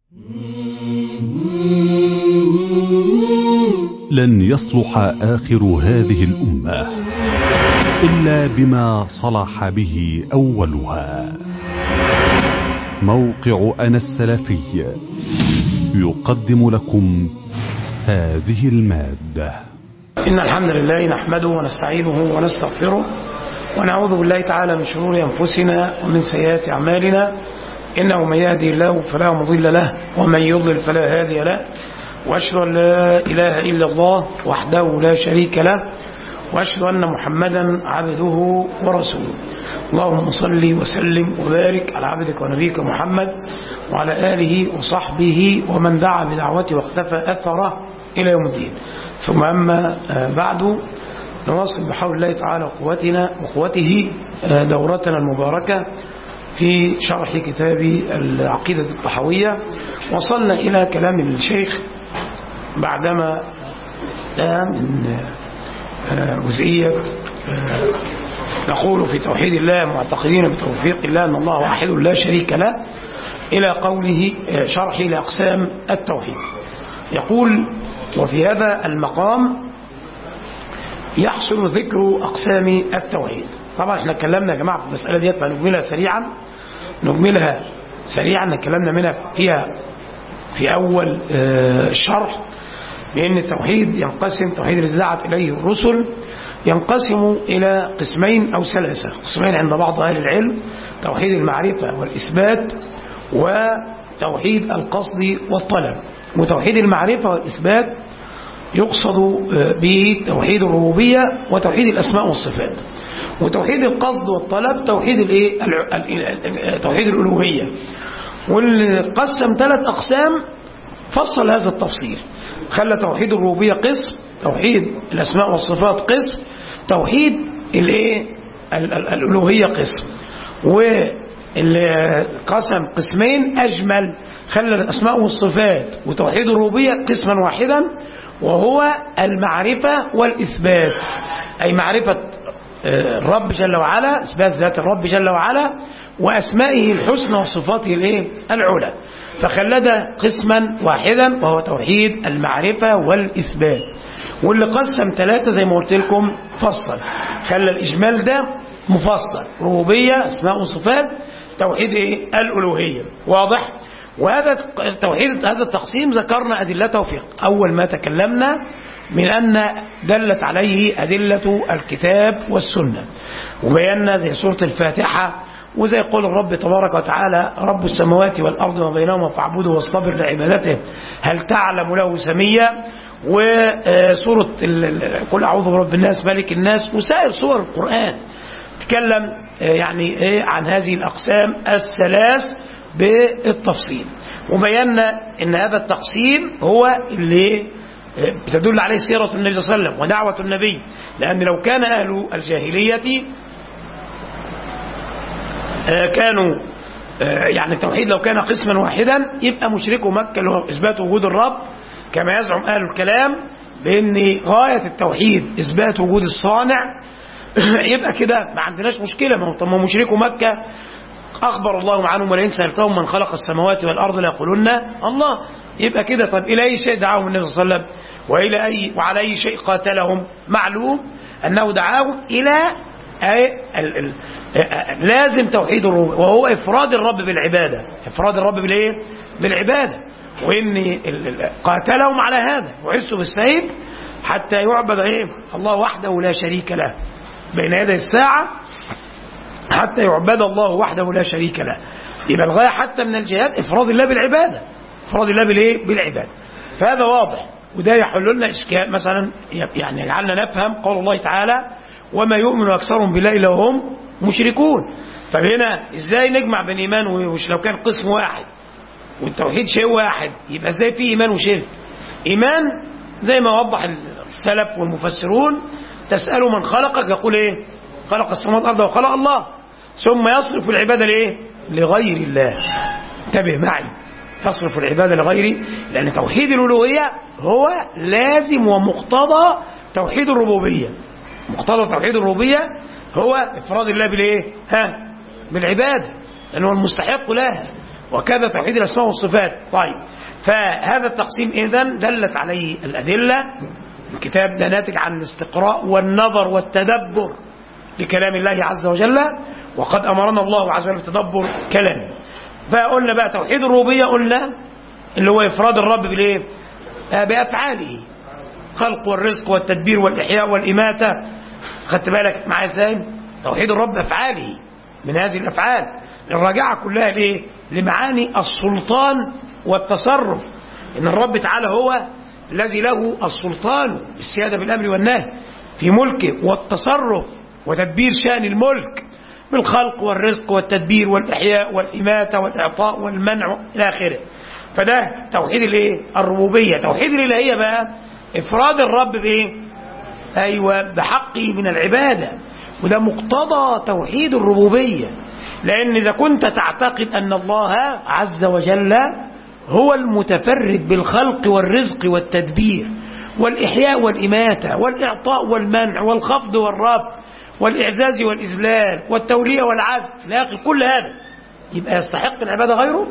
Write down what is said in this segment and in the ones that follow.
لن يصلح آخر هذه الأمة إلا بما صلح به أولها. موقع أنا السلفي يقدم لكم هذه المادة. إن الحمد لله نحمده ونستعينه ونستغفره ونعوذ بالله تعالى من شرور أنفسنا ومن سيئات أعمالنا، إنه من يهدي الله فلا مضل له ومن يضلل فلا هادي له، وأشهد أن لا إله إلا الله وحده لا شريك له، وأشهد أن محمدا عبده ورسوله. اللهم صل وسلم وبارك على عبدك ونبيك محمد وعلى آله وصحبه ومن دعا بدعوته واختفى أثره إلى يوم الدين. ثم أما بعد، نواصل بحول الله تعالى وقوته دورتنا المباركة في شرح كتاب العقيدة الطحاوية. وصلنا إلى كلام الشيخ بعدما من جزئية نقول في توحيد الله معتقدين بتوفيق الله أن الله واحد لا شريك له، إلى قوله شرح لأقسام التوحيد. يقول: وفي هذا المقام يحصل ذكر أقسام التوحيد. طبعا احنا اتكلمنا يا جماعة في المسألة ديت، فنجملها سريعا اتكلمنا منها فيها في أول الشرح، بأن التوحيد ينقسم، توحيد الذي دعت إليه الرسل ينقسم إلى قسمين أو ثلاثة. قسمين عند بعض أهل العلم: توحيد المعرفة والإثبات، وتوحيد القصد والطلب. وتوحيد المعرفة والإثبات يقصد به توحيد الربوبية وتوحيد الأسماء والصفات. وتوحيد القصد والطلب توحيد توحيد الألوهية. واللي قسم ثلاث أقسام فصل هذا التفصيل، خلى توحيد الربوبية قسم، توحيد الأسماء والصفات قسم، توحيد الألوهية قسم. واللي قسم قسمين أجمل، خلى الأسماء والصفات وتوحيد الربوبية قسما واحدا، وهو المعرفة والإثبات، أي معرفة الرب جل وعلا، إثبات ذات الرب جل وعلا وأسمائه الحسنى وصفاته العلى، فخلد قسما واحدا وهو توحيد المعرفة والإثبات. واللي قسم ثلاثة زي ما قلت لكم فصل، خلى الإجمال ده مفصل: ربوبية، أسماء وصفات، توحيد الألوهية. واضح؟ وهذا التوحيد، هذا التقسيم ذكرنا أدلته في أول ما تكلمنا من أن دلت عليه أدلة الكتاب والسنة، وبينا زي سورة الفاتحة، وزي قول الرب تبارك وتعالى: رب السماوات والأرض وما بينهما فاعبده واصطبر لعبادته هل تعلم له سميا، وسورة قل أعوذ برب الناس ملك الناس، وسائر سور القرآن تكلم يعني عن هذه الأقسام الثلاث بالتفصيل. وبينا ان هذا التقسيم هو اللي بتدل عليه سيرة النبي صلى الله عليه وسلم ودعوة النبي، لأن لو كان أهل الجاهلية كانوا يعني التوحيد لو كان قسما واحدا يبقى مشركو مكة اللي هو إثبات وجود الرب، كما يزعم أهل الكلام بأن غاية التوحيد إثبات وجود الصانع، يبقى كده ما عندناش مشكلة. ما مشركو مكة أخبر الله عنهم: ولئن سألتهم من خلق السماوات والأرض ليقولن الله. يبقى كده طب إلى أي شيء دعاهم النبي صلى الله عليه وسلم، وعلى أي شيء قاتلهم؟ معلوم أنه دعاهم إلى لازم توحيد الرب، وهو إفراد الرب بالعبادة. إفراد الرب بالعبادة، وإن قاتلهم على هذا وعزوا بالسيف حتى يعبد الله وحده لا شريك له بين يدي الساعة، حتى يعبد الله وحده لا شريك له. يبقى الغاية حتى من الجهاد إفراد الله بالعبادة، إفراد الله بالعبادة. فهذا واضح، وده يحل لنا إشكال مثلا، يعني يجعلنا نفهم قول الله تعالى: وما يؤمن أكثرهم بالله إلا وهم مشركون. فهنا إزاي نجمع بين إيمان وش لو كان قسم واحد والتوحيد شيء واحد؟ يبقى إزاي في إيمان وشرك؟ إيمان زي ما وضح السلف والمفسرون: تسأله من خلقك، يقول خلق السماوات والأرض وخلق الله، ثم يصرف العبادة لغير الله. انتبه معي، تصرف العبادة لغيره، لأن توحيد الألوهية هو لازم ومقتضى توحيد الربوبية. مقتضى توحيد الربوبية هو إفراد الله بالعبادة، لأنه المستحق لها، وكذا توحيد الأسماء والصفات. طيب، فهذا التقسيم إذن دلت عليه الأدلة. الكتاب لا ناتج عن الاستقراء والنظر والتدبر لكلام الله عز وجل، وقد أمرنا الله عز وجل بتدبر كلامه. فقلنا بقى توحيد الربوبية، قلنا اللي هو إفراد الرب بالإيه؟ بأفعاله، خلق والرزق والتدبير والإحياء والإماتة. خدت بالك معايا ازاي؟ توحيد الرب أفعاله، من هذه الأفعال الراجعة كلها ليه؟ لمعاني السلطان والتصرف، إن الرب تعالى هو الذي له السلطان السيادة بالأمر والنهي في ملكه، والتصرف وتدبير شأن الملك بالخلق والرزق والتدبير والإحياء والإماتة والإعطاء والمنع إلى آخره. فده توحيد الايه؟ الربوبية. توحيد الإلهية بقى إفراد الرب بإيه؟ أيوة، بحقه من العبادة، وده مقتضى توحيد الربوبية. لأن إذا كنت تعتقد أن الله عز وجل هو المتفرد بالخلق والرزق والتدبير والإحياء والإماتة والإعطاء والمنع والخفض والرفع والإعزاز والإذلال والتولية والعزل لا كل هذا، يبقى يستحق العبادة غيره؟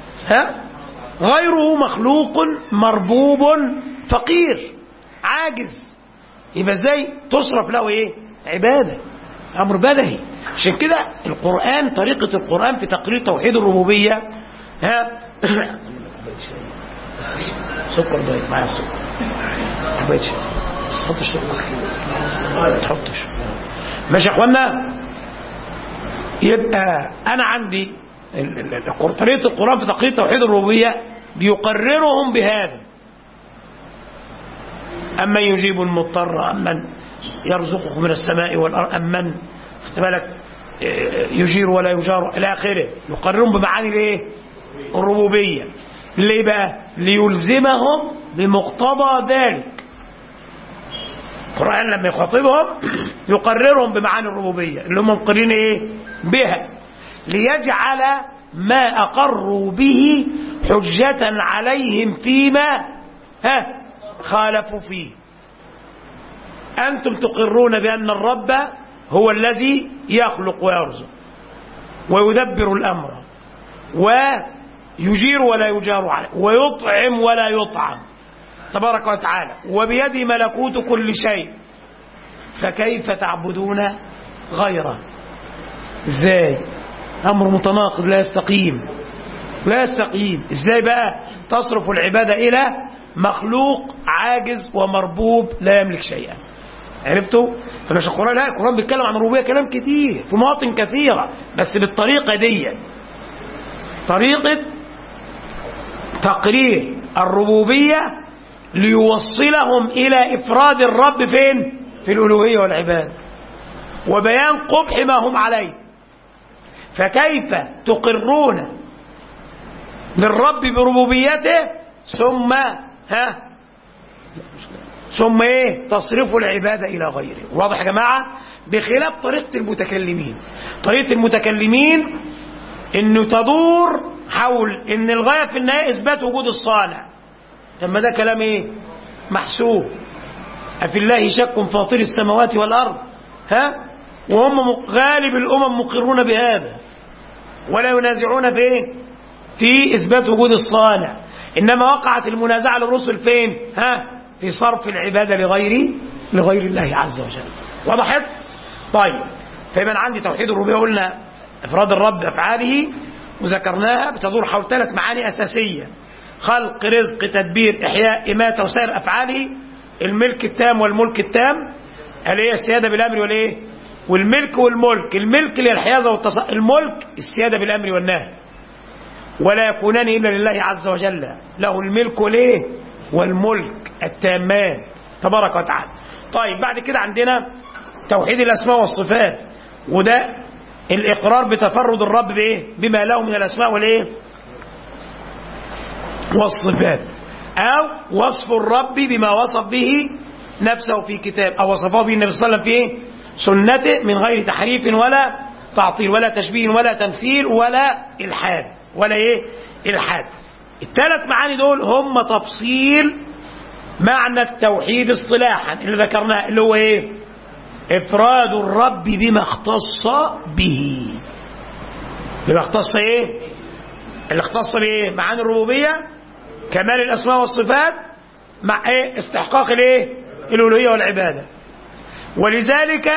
غيره مخلوق مربوب فقير عاجز، يبقى ازاي تصرف له ايه؟ عبادة، أمر بدهي. عشان كده القرآن، طريقة القرآن في تقرير توحيد الربوبية، سكر ضايق معايا، السكر بس حط السكر، ما تحطش. ماشي يا اخوانا؟ يبقى انا عندي طريقة القرآن في تقرير توحيد الربوبية بيقررهم بهذا: أمن يجيب المضطر، أمن يرزقه من السماء والأرض، أمن خد بالك يجير ولا يجار إلى آخره. يقررهم بمعاني الايه؟ الربوبية. ليه بقى؟ ليلزمهم بمقتضى ذلك. القرآن لما يخاطبهم يقررهم بمعاني الربوبية اللي هم مقررين ايه؟ بها، ليجعل ما أقروا به حجة عليهم فيما خالفوا فيه. أنتم تقرون بأن الرب هو الذي يخلق ويرزق ويدبر الأمر ويجير ولا يجار عليه ويطعم ولا يطعم تبارك وتعالى، وبيده ملكوت كل شيء، فكيف تعبدون غيره؟ ازاي؟ أمر متناقض، لا يستقيم، لا يستقيم. ازاي بقى تصرف العبادة إلى مخلوق عاجز ومربوب لا يملك شيئا؟ عرفتوا؟ فمش القرآن، لا، القرآن بيتكلم عن الربوبية كلام كتير في مواطن كثيرة، بس بالطريقة دي، طريقة تقرير الربوبية ليوصلهم إلى إفراد الرب فين؟ في الألوهية والعبادة، وبيان قبح ما هم عليه. فكيف تقرون للرب بربوبيته ثم ايه؟ تصرفوا العبادة إلى غيره. واضح يا جماعة؟ بخلاف طريقة المتكلمين. طريقة المتكلمين انه تدور حول ان الغاية في النهاية اثبات وجود الصانع. طب ما ده كلام ايه؟ محسوب. أفي الله شك فاطر السماوات والأرض، وهم غالب الأمم مقرون بهذا ولا ينازعون في إثبات وجود الصانع. إنما وقعت المنازعة للرسل فين؟ في صرف العبادة لغير الله عز وجل. وضحت؟ طيب، فإذا عندي توحيد الربوبية، قلنا إفراد الرب أفعاله وذكرناها بتدور حول 3 معاني أساسية: خلق، رزق، تدبير، إحياء، إماتة، وسائر أفعاله. الملك التام والملك التام، اللي هي السيادة بالأمر والإيه؟ والملك والملك. الملك للحيازة والتصرف، الملك السيادة بالأمر والنهي، ولا يكونان إلا لله عز وجل، له الملك والإيه؟ والملك التامان تبارك وتعالى. طيب، بعد كده عندنا توحيد الأسماء والصفات، وده الإقرار بتفرد الرب بإيه؟ بما له من الأسماء والإيه؟ والصفات، أو وصف الرب بما وصف به نفسه في كتاب، أو وصفه به النبي صلى الله عليه وسلم في سنته، من غير تحريف ولا تعطيل ولا تشبيه ولا تمثيل ولا إلحاد ولا إيه؟ إلحاد. ال3 معاني دول هم تفصيل معنى التوحيد اصطلاحا اللي ذكرناه، اللي هو إيه؟ إفراد الرب بما اختص به. بما اختص إيه؟ اللي اختص بايه؟ معاني الربوبيه، كمال الاسماء والصفات، مع ايه؟ استحقاق الايه؟ الالوهيه والعباده. ولذلك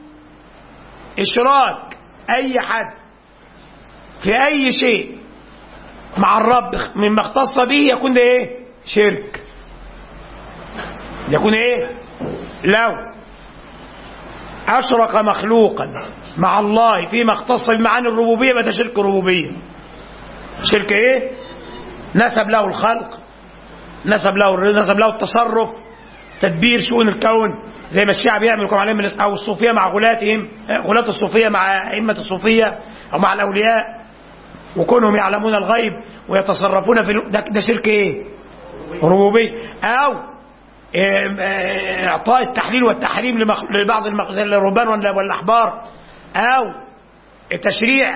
اشراك اي حد في اي شيء مع الرب مما اختص به يكون ده ايه؟ شرك. يكون ايه؟ لو اشرك مخلوقا مع الله فيما اختص بمعاني الربوبيه فده شرك ربوبيه. شرك ايه؟ نسب له الخلق، نسب له التصرف، تدبير شؤون الكون، زي ما الشيعة بيعملوا عليهم او الصوفيه مع غلاتهم، غلاة الصوفيه مع ائمه الصوفيه او مع الاولياء، وكونهم يعلمون الغيب ويتصرفون في ده شرك ايه؟ ربوبيه. او اعطاء التحليل والتحريم لبعض زي الرهبان والاحبار، او تشريع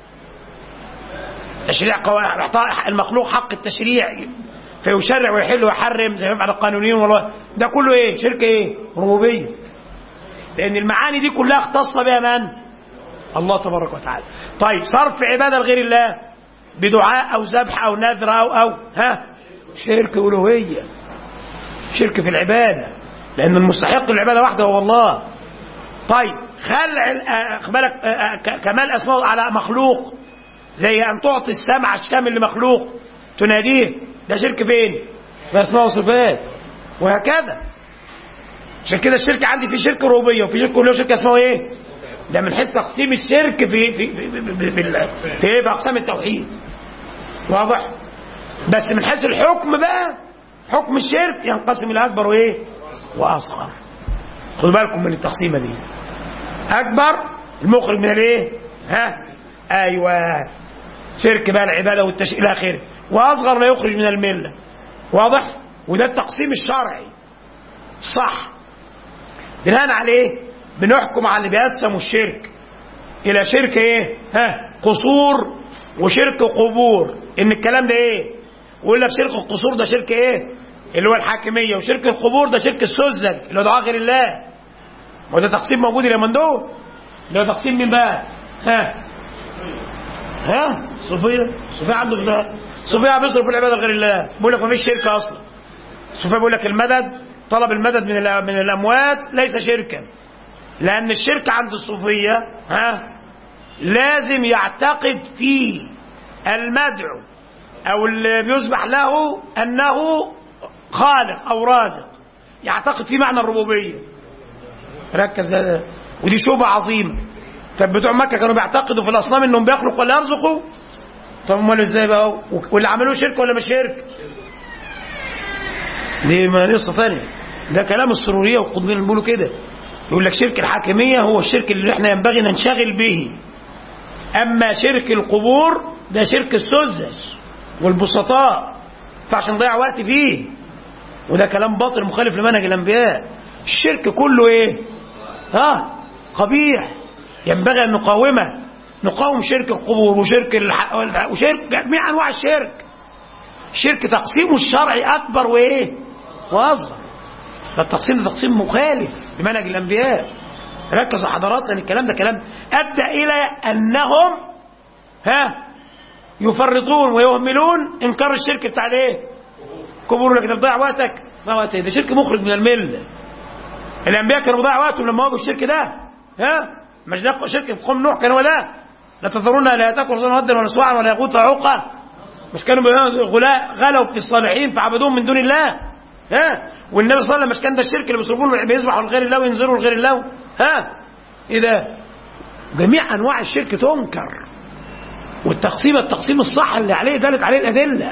اعطاء المخلوق حق التشريع فيشرع ويحل ويحرم زي ما يفعل القانونيين. والله ده كله ايه؟ شرك ايه؟ ربوبيه. لان المعاني دي كلها اختص بها من؟ الله تبارك وتعالى. طيب صرف عباده لغير الله بدعاء او ذبح او نذر او شرك الوهيه، شرك في العباده، لان المستحق للعباده وحده هو الله. طيب خلع كمال اسماء على مخلوق، زي ان تعطي السمع الشامل لمخلوق تناديه، ده شرك فين؟ في اسماء وصفات. وهكذا. عشان كده الشرك عندي في شرك ربوبيه وفي شرك له شرك اسمه ايه؟ ده من حيث تقسيم الشرك في اقسام التوحيد. واضح؟ بس من حيث الحكم بقى، حكم الشرك ينقسم الى اكبر وايه؟ واصغر. خدوا بالكم من التقسيمه دي. اكبر المخرج من الايه؟ ايوه، شرك بقى العباده والتشريع الى اخره. واصغر لا يخرج من المله. واضح؟ وده التقسيم الشرعي صح. بناء عليه بنحكم على اللي بيقسموا الشرك الى شرك ايه؟ قصور وشرك قبور. ان الكلام ده ايه؟ ويقول لك شرك القصور ده شرك ايه؟ اللي هو الحاكميه، وشرك القبور ده شرك السذج اللي هو دعاء غير الله. وده تقسيم موجود اليومين دول. اللي هو تقسيم مين بقى؟ صوفيه عنده ده. صوفيه بيصرف في العباده غير الله، بيقول لك ما فيش شرك اصلا. صوفيه بيقول لك المدد، طلب المدد من الاموات ليس شركا، لان الشرك عند الصوفيه لازم يعتقد فيه المدعو او اللي بيذبح له انه خالق او رازق، يعتقد فيه معنى الربوبيه. ركز، ودي شبهه عظيمه. طب بتوع مكه كانوا بيعتقدوا في الاصنام انهم بيخلقوا ولا يرزقوا؟ طب امال ازاي بقى؟ واللي عملوه شرك ولا مش شرك؟ دي ما قصه ثانيه. ده كلام السروريه والقطبيين اللي بيقولوا كده. يقول لك شرك الحاكميه هو الشرك اللي احنا ينبغي ننشغل به. اما شرك القبور ده شرك السذج والبسطاء، فعشان نضيع وقت فيه. وده كلام باطل مخالف لمنهج الانبياء. الشرك كله ايه؟ قبيح، ينبغي ان نقاومه. نقاوم شرك القبور وشرك جميع انواع الشرك. الشرك تقسيمه الشرعي اكبر وايه؟ واصغر. فالتقسيم ده تقسيم مخالف لمنهج الانبياء. ركزوا حضرات، لان الكلام ده كلام ادى الى انهم يفرطون ويهملون انكار الشرك بتاع الايه؟ قبور. لك تضيع وقتك، ما وقت ده شرك مخرج من المله. الانبياء كانوا بيضيعوا وقتهم لما واجهوا الشرك ده. مش ده شرك في قوم نوح كان هو ده. لا تذرون الهاتكم ولا ولا سواعا ولا يغوث ويعوق. مش كانوا غلوا في الصالحين فعبدوهم من دون الله. والنبي صلى الله عليه وسلم مش كان ده الشرك اللي بيصرفون بيذبحوا لغير الله وينذروا لغير الله؟ ايه ده؟ جميع انواع الشرك تنكر. التقسيم الصح اللي عليه دلت عليه الادله.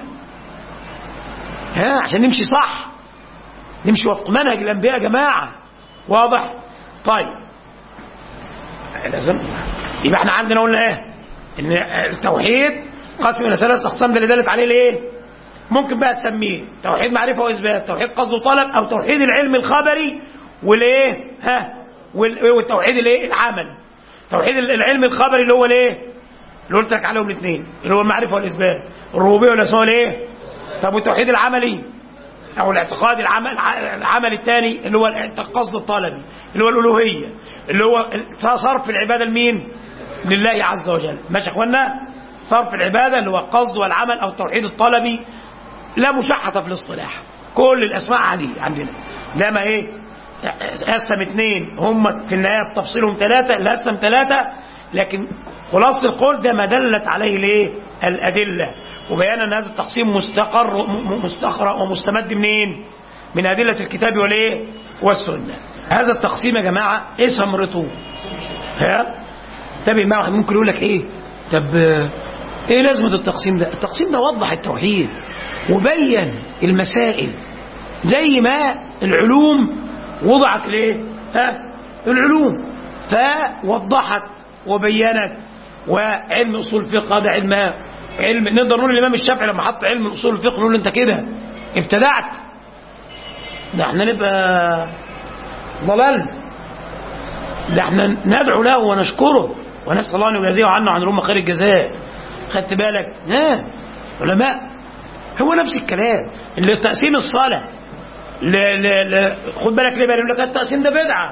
عشان نمشي صح، نمشي وفق منهج الانبياء يا جماعه. واضح؟ طيب لازم يبقى احنا عندنا قلنا ايه؟ ان التوحيد قسم الى ثلاث اقسام، ده اللي دلت عليه الايه؟ ممكن بقى تسميه توحيد معرفه واثبات، توحيد قصد وطلب، او توحيد العلم الخبري والايه؟ والتوحيد الايه؟ العمل. توحيد العلم الخبري اللي هو الايه؟ اللي قلت لك عليهم الاثنين، اللي هو المعرفه والاثبات، الربوبيه والاسماء والايه؟ طب والتوحيد العملي او الاعتقاد العمل الثاني اللي هو القصد الطلبي اللي هو الالوهيه، اللي هو صرف العباده لمين؟ لله عز وجل. ماشي يا اخوانا؟ صرف العبادة اللي هو القصد والعمل أو التوحيد الطلبي، لا مشحة في الاصطلاح، كل الأسماء عادية عندنا. لما إيه قسم اثنين هم في النهاية تفصيلهم ثلاثة، لا قسم ثلاثة، لكن خلاصة القول ده ما دلت عليه ليه الأدلة، وبيان أن هذا التقسيم مستقر ومستمد منين؟ من أدلة الكتاب والإيه والسنة. هذا التقسيم يا جماعة إيه ثمرته؟ ها؟ تابع معه. ممكن يقول لك إيه؟ طب إيه لازمة التقسيم ده؟ التقسيم ده وضح التوحيد وبين المسائل زي ما العلوم وضعت ليه؟ العلوم فوضحت وبينت. وعلم اصول الفقه هذا علم نقدر نقول الامام الشافعي لما حط علم اصول الفقه نقول انت كده ابتدعت، ده احنا نبقى ضلال، ده احنا ندعو له ونشكره ونسال الله ان يجازيه عنه عن الامه خير الجزاء. خدت بالك؟ علماء هو نفس الكلام اللي تقسيم الصلاه خد بالك ليه بقول لك التقسيم ده بدعه،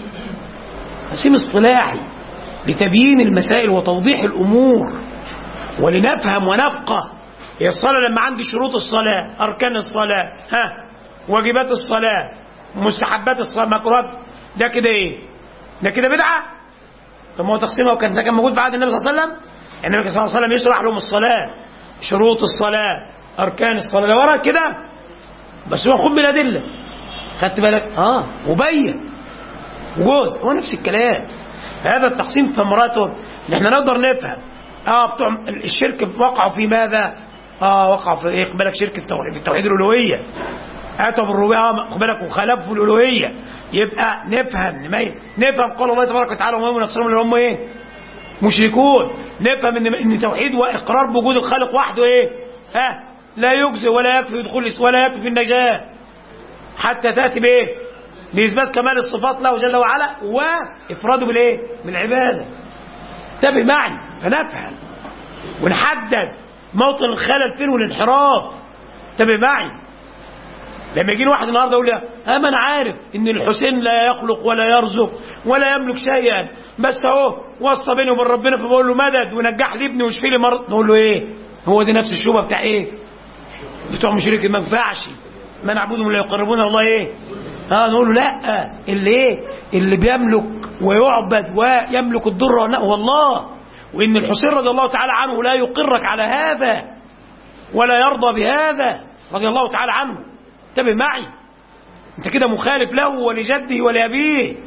تقسيم اصطلاحي لتبيين المسائل وتوضيح الامور ولنفهم ونفقه. هي الصلاه لما عندي شروط الصلاه، اركان الصلاه، واجبات الصلاه، مستحبات الصلاه، مكروهات، ده كده ايه؟ ده كده بدعه؟ طب ما هو تقسيمه وكان ده كان موجود في عهد النبي صلى الله عليه وسلم. النبي صلى الله عليه وسلم يشرح لهم الصلاه، شروط الصلاه، اركان الصلاه، ده ورا كده بس هو خد بالادله. خدت بالك؟ وبين وجود هو نفس الكلام. هذا التقسيم ثمرته ان احنا نقدر نفهم بتوع الشرك وقعوا في ماذا؟ وقعوا في ايه؟ بالك شرك في التوحيد الالوهيه، اتوا بالربوبيه خد بالك وخالفوا في الالوهيه. يبقى نفهم قول الله تبارك وتعالى وما نكثرهم اللي هم ايه؟ مشركون. نفهم ان توحيد واقرار بوجود الخالق وحده ايه؟ لا يجزي ولا يكفي دخول ولا يكفي النجاه حتى تاتي بايه؟ باثبات كمال الصفات له جل وعلا وافراده بالايه؟ بالعباده. تابع معي فنفهم ونحدد موطن الخلل فين والانحراف. تابع معي. لما يجي واحد النهارده يقول لي ما انا عارف ان الحسين لا يخلق ولا يرزق ولا يملك شيئا، بس اهو وصى بيني وبين ربنا فبقول له مدد ونجح لي ابني واشفي لي مرض. نقول له ايه؟ هو دي نفس الشبهه بتاع ايه؟ بتوع مشركين ما ينفعش ما نعبدهم لا يقربون الله ايه؟ نقول له لا، اللي بيملك ويعبد ويملك الضر والنفع هو الله، وان الحسين رضي الله تعالى عنه لا يقرك على هذا ولا يرضى بهذا رضي الله تعالى عنه. انتبه معي، انت كده مخالف له ولجده ولابيه.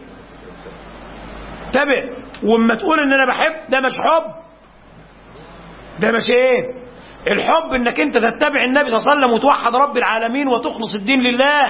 انتبه. واما تقول ان انا بحب، ده مش حب، ده مش ايه؟ الحب انك انت تتبع النبي صلى الله عليه وسلم وتوحد رب العالمين وتخلص الدين لله،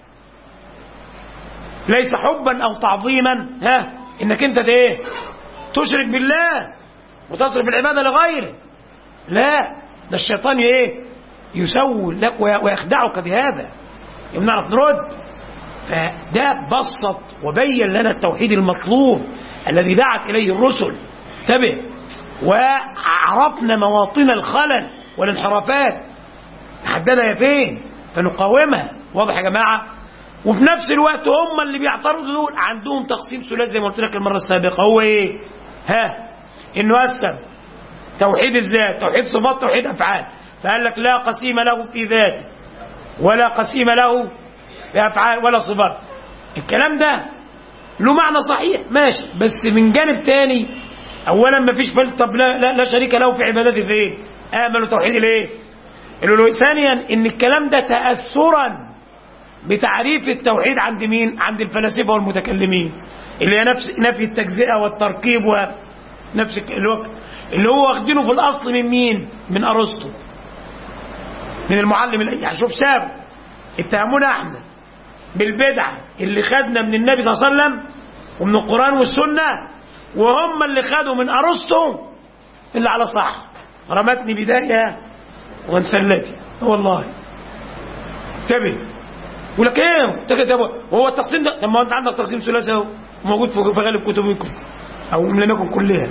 ليس حبا او تعظيما انك انت ايه؟ تشرك بالله وتصرف العباده لغيره. لا، ده الشيطان ايه؟ يسول لك ويخدعك بهذا. نعرف نرد. فده بسط وبين لنا التوحيد المطلوب الذي دعت اليه الرسل. انتبه. وعرفنا مواطن الخلل والانحرافات حددها فين فنقاومها. واضح يا جماعه؟ وفي نفس الوقت هم اللي بيعترضوا دول عندهم تقسيم ثلاثي زي ما قلت لك المره السابقه. هو ايه؟ انه قسم توحيد الذات، توحيد صفات، توحيد افعال. فقال لك لا قسيم له في ذاته ولا قسيم له في افعال ولا صفات. الكلام ده له معنى صحيح ماشي، بس من جانب تاني اولا ما فيش طب لا شريك له في عبادته فين؟ امنوا توحيد الايه؟ الالوهيه. ثانيا ان الكلام ده تاثرا بتعريف التوحيد عند مين؟ عند الفلاسفه والمتكلمين اللي هي نفي التجزئه والتركيب ونفس اللي هو واخدينه في الاصل من مين؟ من ارسطو، من المعلم يعني شوف ساب اتهمونا احنا بالبدعه اللي خدنا من النبي صلى الله عليه وسلم ومن القران والسنه، وهم اللي خدوا من ارسطو اللي على صح. رمتني بدايه وانسلتي والله. انتبه. يقول لك ايه؟ هو التقسيم ده؟ طب ما انت عندك تقسيم ثلاثي اهو موجود في غالب كتبكم او لم يكن كلها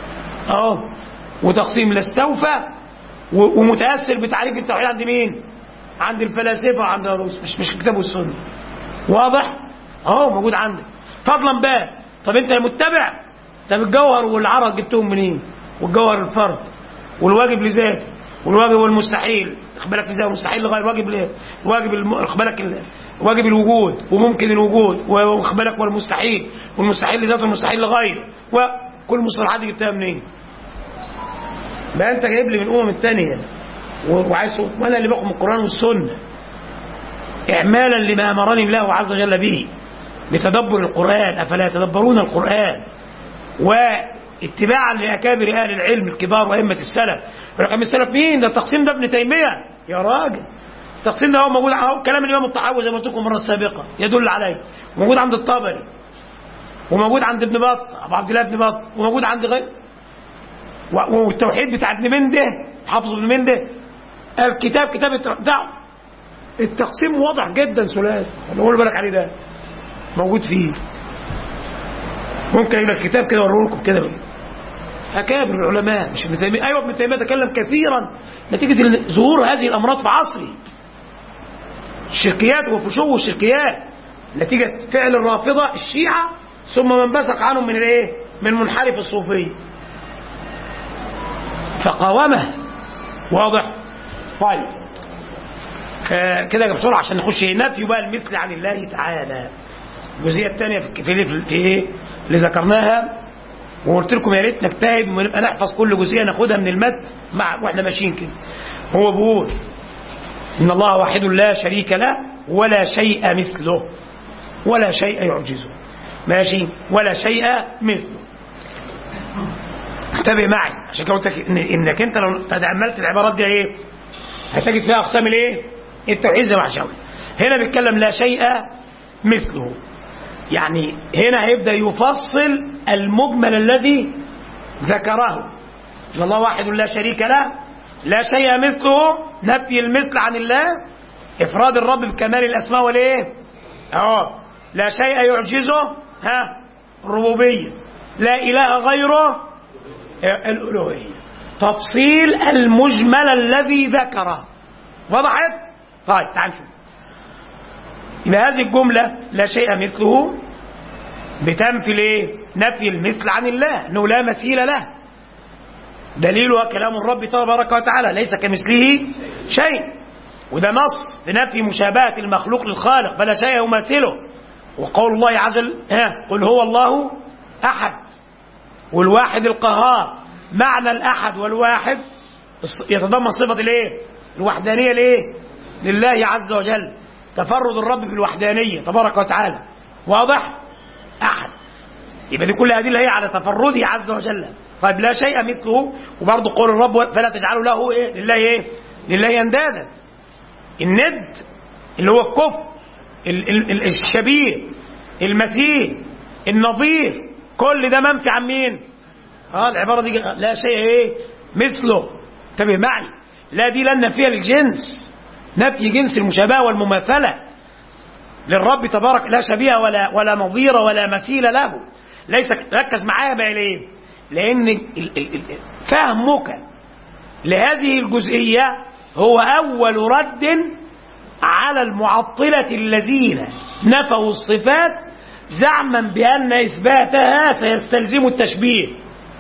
وتقسيم لا استوفى ومتاثر بتعريف التوحيد عند مين؟ عند الفلاسفه وعند الرسل، مش الكتاب والسنه. واضح؟ موجود عندك. فضلا طب انت متبع؟ طب الجوهر والعرض جبتهم منين؟ والجوهر الفرد والواجب لذاته، والواجب والمستحيل اخبالك لذاته، والمستحيل لغير الواجب اخبالك واجب الوجود وممكن الوجود واخبالك والمستحيل، والمستحيل لذاته والمستحيل لغيره، وكل المصطلحات دي جبتها منين؟ بقى انت جايب لي من الثانيه وعايز، وانا اللي باخد من القران والسنه اعمالا لما امرني الله عز وجل به بتدبر القران، افلا يتدبرون القران، واتباعا لاكابر اهل العلم الكبار وائمه السلف. ولكن السلف مين؟ ده التقسيم ده ابن تيميه يا راجل. التقسيم ده هو موجود اهو، كلام الامام الطحاوي زي ما قلت لكم المره السابقه يدل عليه، وموجود عند الطبري، وموجود عند ابن بطه ابو عبد الله بن بطه، وموجود عند غير، والتوحيد بتاع ابن منده حافظ ابن منده، الكتاب كتاب بتاعه التقسيم واضح جدا ثلاثي اللي اقول بالك عليه ده موجود فيه. ممكن اجيب لك كتاب كده اوريه لكم كده، اكابر العلماء مش ابن تيميه. ايوه ابن تيميه تكلم كثيرا نتيجه ظهور هذه الامراض في عصره، الشركيات وفشو الشركيات نتيجه فعل الرافضه الشيعه، ثم من بثق عنهم من الايه؟ من منحرف الصوفيه فقاومه. واضح؟ طيب كده بسرعه عشان نخش نفي بقى المثل عن الله تعالى. الجزئيه الثانيه في ايه اللي ذكرناها، وقلت لكم يا ريت نجتهد ونبقى نحفظ كل جزئيه ناخدها من المتن واحنا ماشيين كده. هو بيقول ان الله واحد لا شريك له ولا شيء مثله ولا شيء يعجزه، ماشي، ولا شيء مثله. انتبه معي عشان كده قلت لك انك انت لو تأملت العبارات دي ايه هتجد فيها اقسام الايه؟ التوحيد زي ما هشاور. هنا بيتكلم لا شيء مثله، يعني هنا هيبدا يفصل المجمل الذي ذكره. ان الله واحد لا شريك له لا شيء مثله، نفي المثل عن الله، افراد الرب بكمال الاسماء والايه؟ لا شيء يعجزه، الربوبيه، لا اله غيره، الالوهيه. تفصيل المجمل الذي ذكره. وضحت؟ طيب تعال نشوف. يبقى هذه الجمله لا شيء مثله بتنفي الايه؟ نفي المثل عن الله، انه لا مثيل له. دليلها كلام الرب تبارك وتعالى ليس كمثله شيء، وده نص بنفي مشابهه المخلوق للخالق فلا شيء يماثله. وقول الله عز وجل قل هو الله احد والواحد القهار. معنى الاحد والواحد يتضمن صفه الايه؟ الوحدانيه الايه؟ لله عز وجل، تفرد الرب بالوحدانيه تبارك وتعالى. واضح؟ احد، يبقى دي كل ادله هي على تفرده عز وجل. طيب لا شيء مثله، وبرضه قول الرب فلا تجعلوا له ايه؟ لله ايه؟ لله اندادا. الند اللي هو الكفر، الشبيه، المثيل، النظير، كل ده منفي عن مين؟ العباره دي لا شيء ايه؟ مثله. انتبه معي، لا دي لن نفيها للجنس، نفي جنس المشابهه والمماثله للرب تبارك، لا شبيه ولا نظير ولا مثيل له. ليس، ركز معايا بقى ليه؟ لان فهمك لهذه الجزئيه هو اول رد على المعطله الذين نفوا الصفات زعما بان اثباتها سيستلزم التشبيه.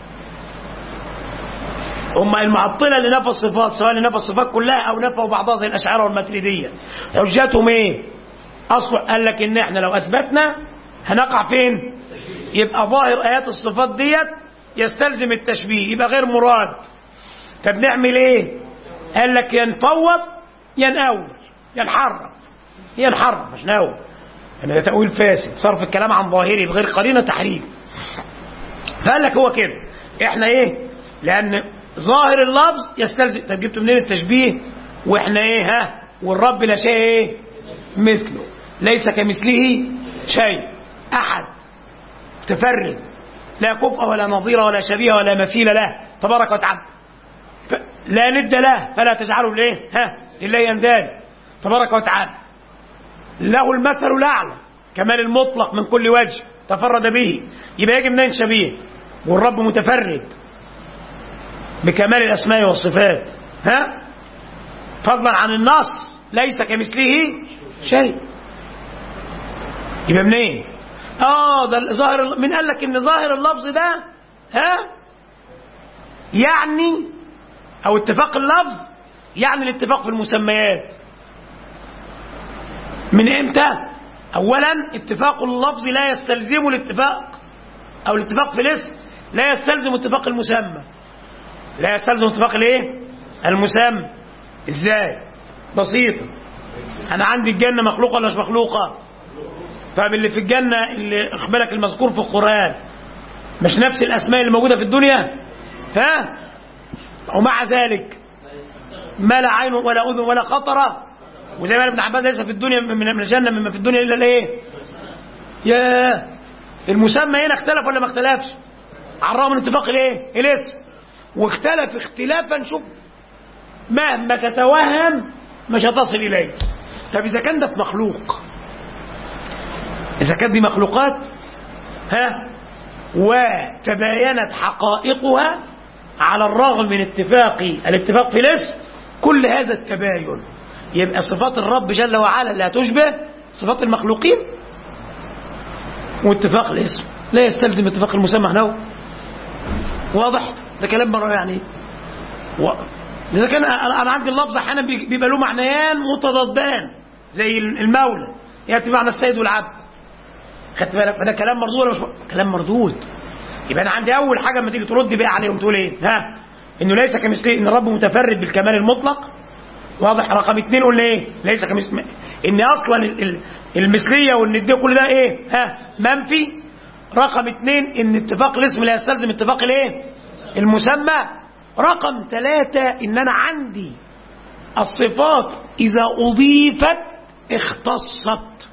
هم المعطله اللي نفوا الصفات، سواء نفوا الصفات كلها او نفوا بعضها زي الاشاعره والماتريديه، حجتهم ايه؟ اصلا قال لك ان احنا لو اثبتنا هنقع فين؟ يبقى ظاهر ايات الصفات ديت يستلزم التشبيه، يبقى غير مراد. طب نعمل ايه؟ قال لك ينفوض ينأول ينحرف مش ناول، يعني ده تأويل فاسد، صرف الكلام عن ظاهره بغير قرينه تحريف. فقال لك هو كده احنا ايه؟ لان ظاهر اللفظ يستلزم. طب جبتوا منين التشبيه؟ واحنا ايه؟ والرب لا شيء ايه؟ مثله، ليس كمثله شيء، احد متفرد، لا كفء ولا نظير ولا شبيه ولا مثيل له تبارك وتعالى، لا ند له فلا تجعلوا ليه؟ لله انداد تبارك وتعالى، له المثل الاعلى كمال المطلق من كل وجه تفرد به. يبقى يجي منين شبيه؟ والرب متفرد بكمال الاسماء والصفات، فضلا عن النص ليس كمثله شيء. يبقى منين؟ ده ظاهر. من قال لك ان ظاهر اللفظ ده يعني أو اتفاق اللفظ يعني الاتفاق في المسميات. من امتى؟ أولا اتفاق اللفظ لا يستلزم الاتفاق، أو الاتفاق في الاسم لا يستلزم اتفاق المسمى. لا يستلزم اتفاق الايه؟ المسمى. ازاي؟ بسيطة. أنا عندي الجنة مخلوقة ولا مش مخلوقة؟ طب اللي في الجنة اللي اخبرك المذكور في القرآن مش نفس الأسماء اللي موجودة في الدنيا؟ ها؟ ومع ذلك ما لا عين ولا أذن ولا خطرة. وزي ما ابن عباس ليس في الدنيا من الجنة مما في الدنيا إلا الايه؟ يا المسمى هنا اختلف ولا ما اختلفش؟ على الرغم من اتفاق الايه؟ الاسم. واختلف اختلافا شوف مهما تتوهم مش هتصل إليه. طب إذا كان ده في مخلوق، إذا كانت دي مخلوقات وتباينت حقائقها على الرغم من الاتفاق في الاسم، كل هذا التباين يبقى صفات الرب جل وعلا لا تشبه صفات المخلوقين. واتفاق الاسم لا يستلزم اتفاق المسمى هنا. واضح؟ ده كلام مرة يعني. إذا كان أنا عندي اللفظ أحيانا بيبقى له معنيان متضادان زي المولى يأتي معنى السيد والعبد. خدت بالك؟ فده كلام مردود ولا مش كلام مردود؟ يبقى أنا عندي أول حاجة لما تيجي ترد بقى عليهم تقول إيه؟ إنه ليس كمثله، إن الرب متفرد بالكمال المطلق. واضح؟ رقم 2 قلنا إيه؟ ليس كمثله، إن أصلا المثلية والندية كل ده إيه؟ منفي. رقم 2 إن اتفاق الاسم لا يستلزم اتفاق الإيه؟ المسمى. رقم 3 إن أنا عندي الصفات إذا أضيفت اختصت.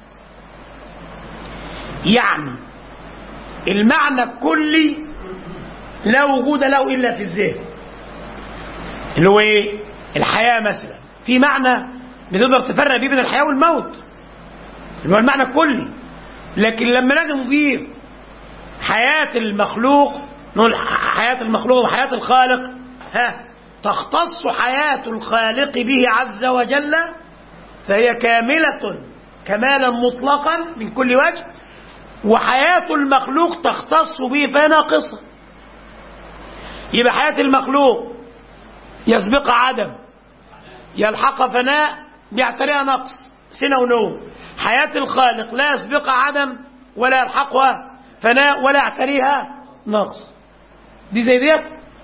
يعني المعنى الكلي لا وجود له إلا في الذهن، اللي هو إيه؟ الحياة مثلا. في معنى بتقدر تفرق بيه بين الحياة والموت اللي هو المعنى الكلي. لكن لما نجي نضيف حياة المخلوق، نقول حياة المخلوق وحياة الخالق، تختص حياة الخالق به عز وجل، فهي كاملة كمالا مطلقا من كل وجه، وحياة المخلوق تختص به فهي ناقصة. يبقى حياة المخلوق يسبق عدم، يلحق فناء بيعتريها نقص سنة ونوم. حياة الخالق لا يسبق عدم ولا يلحقها فناء ولا يعتريها نقص. دي زي ديت.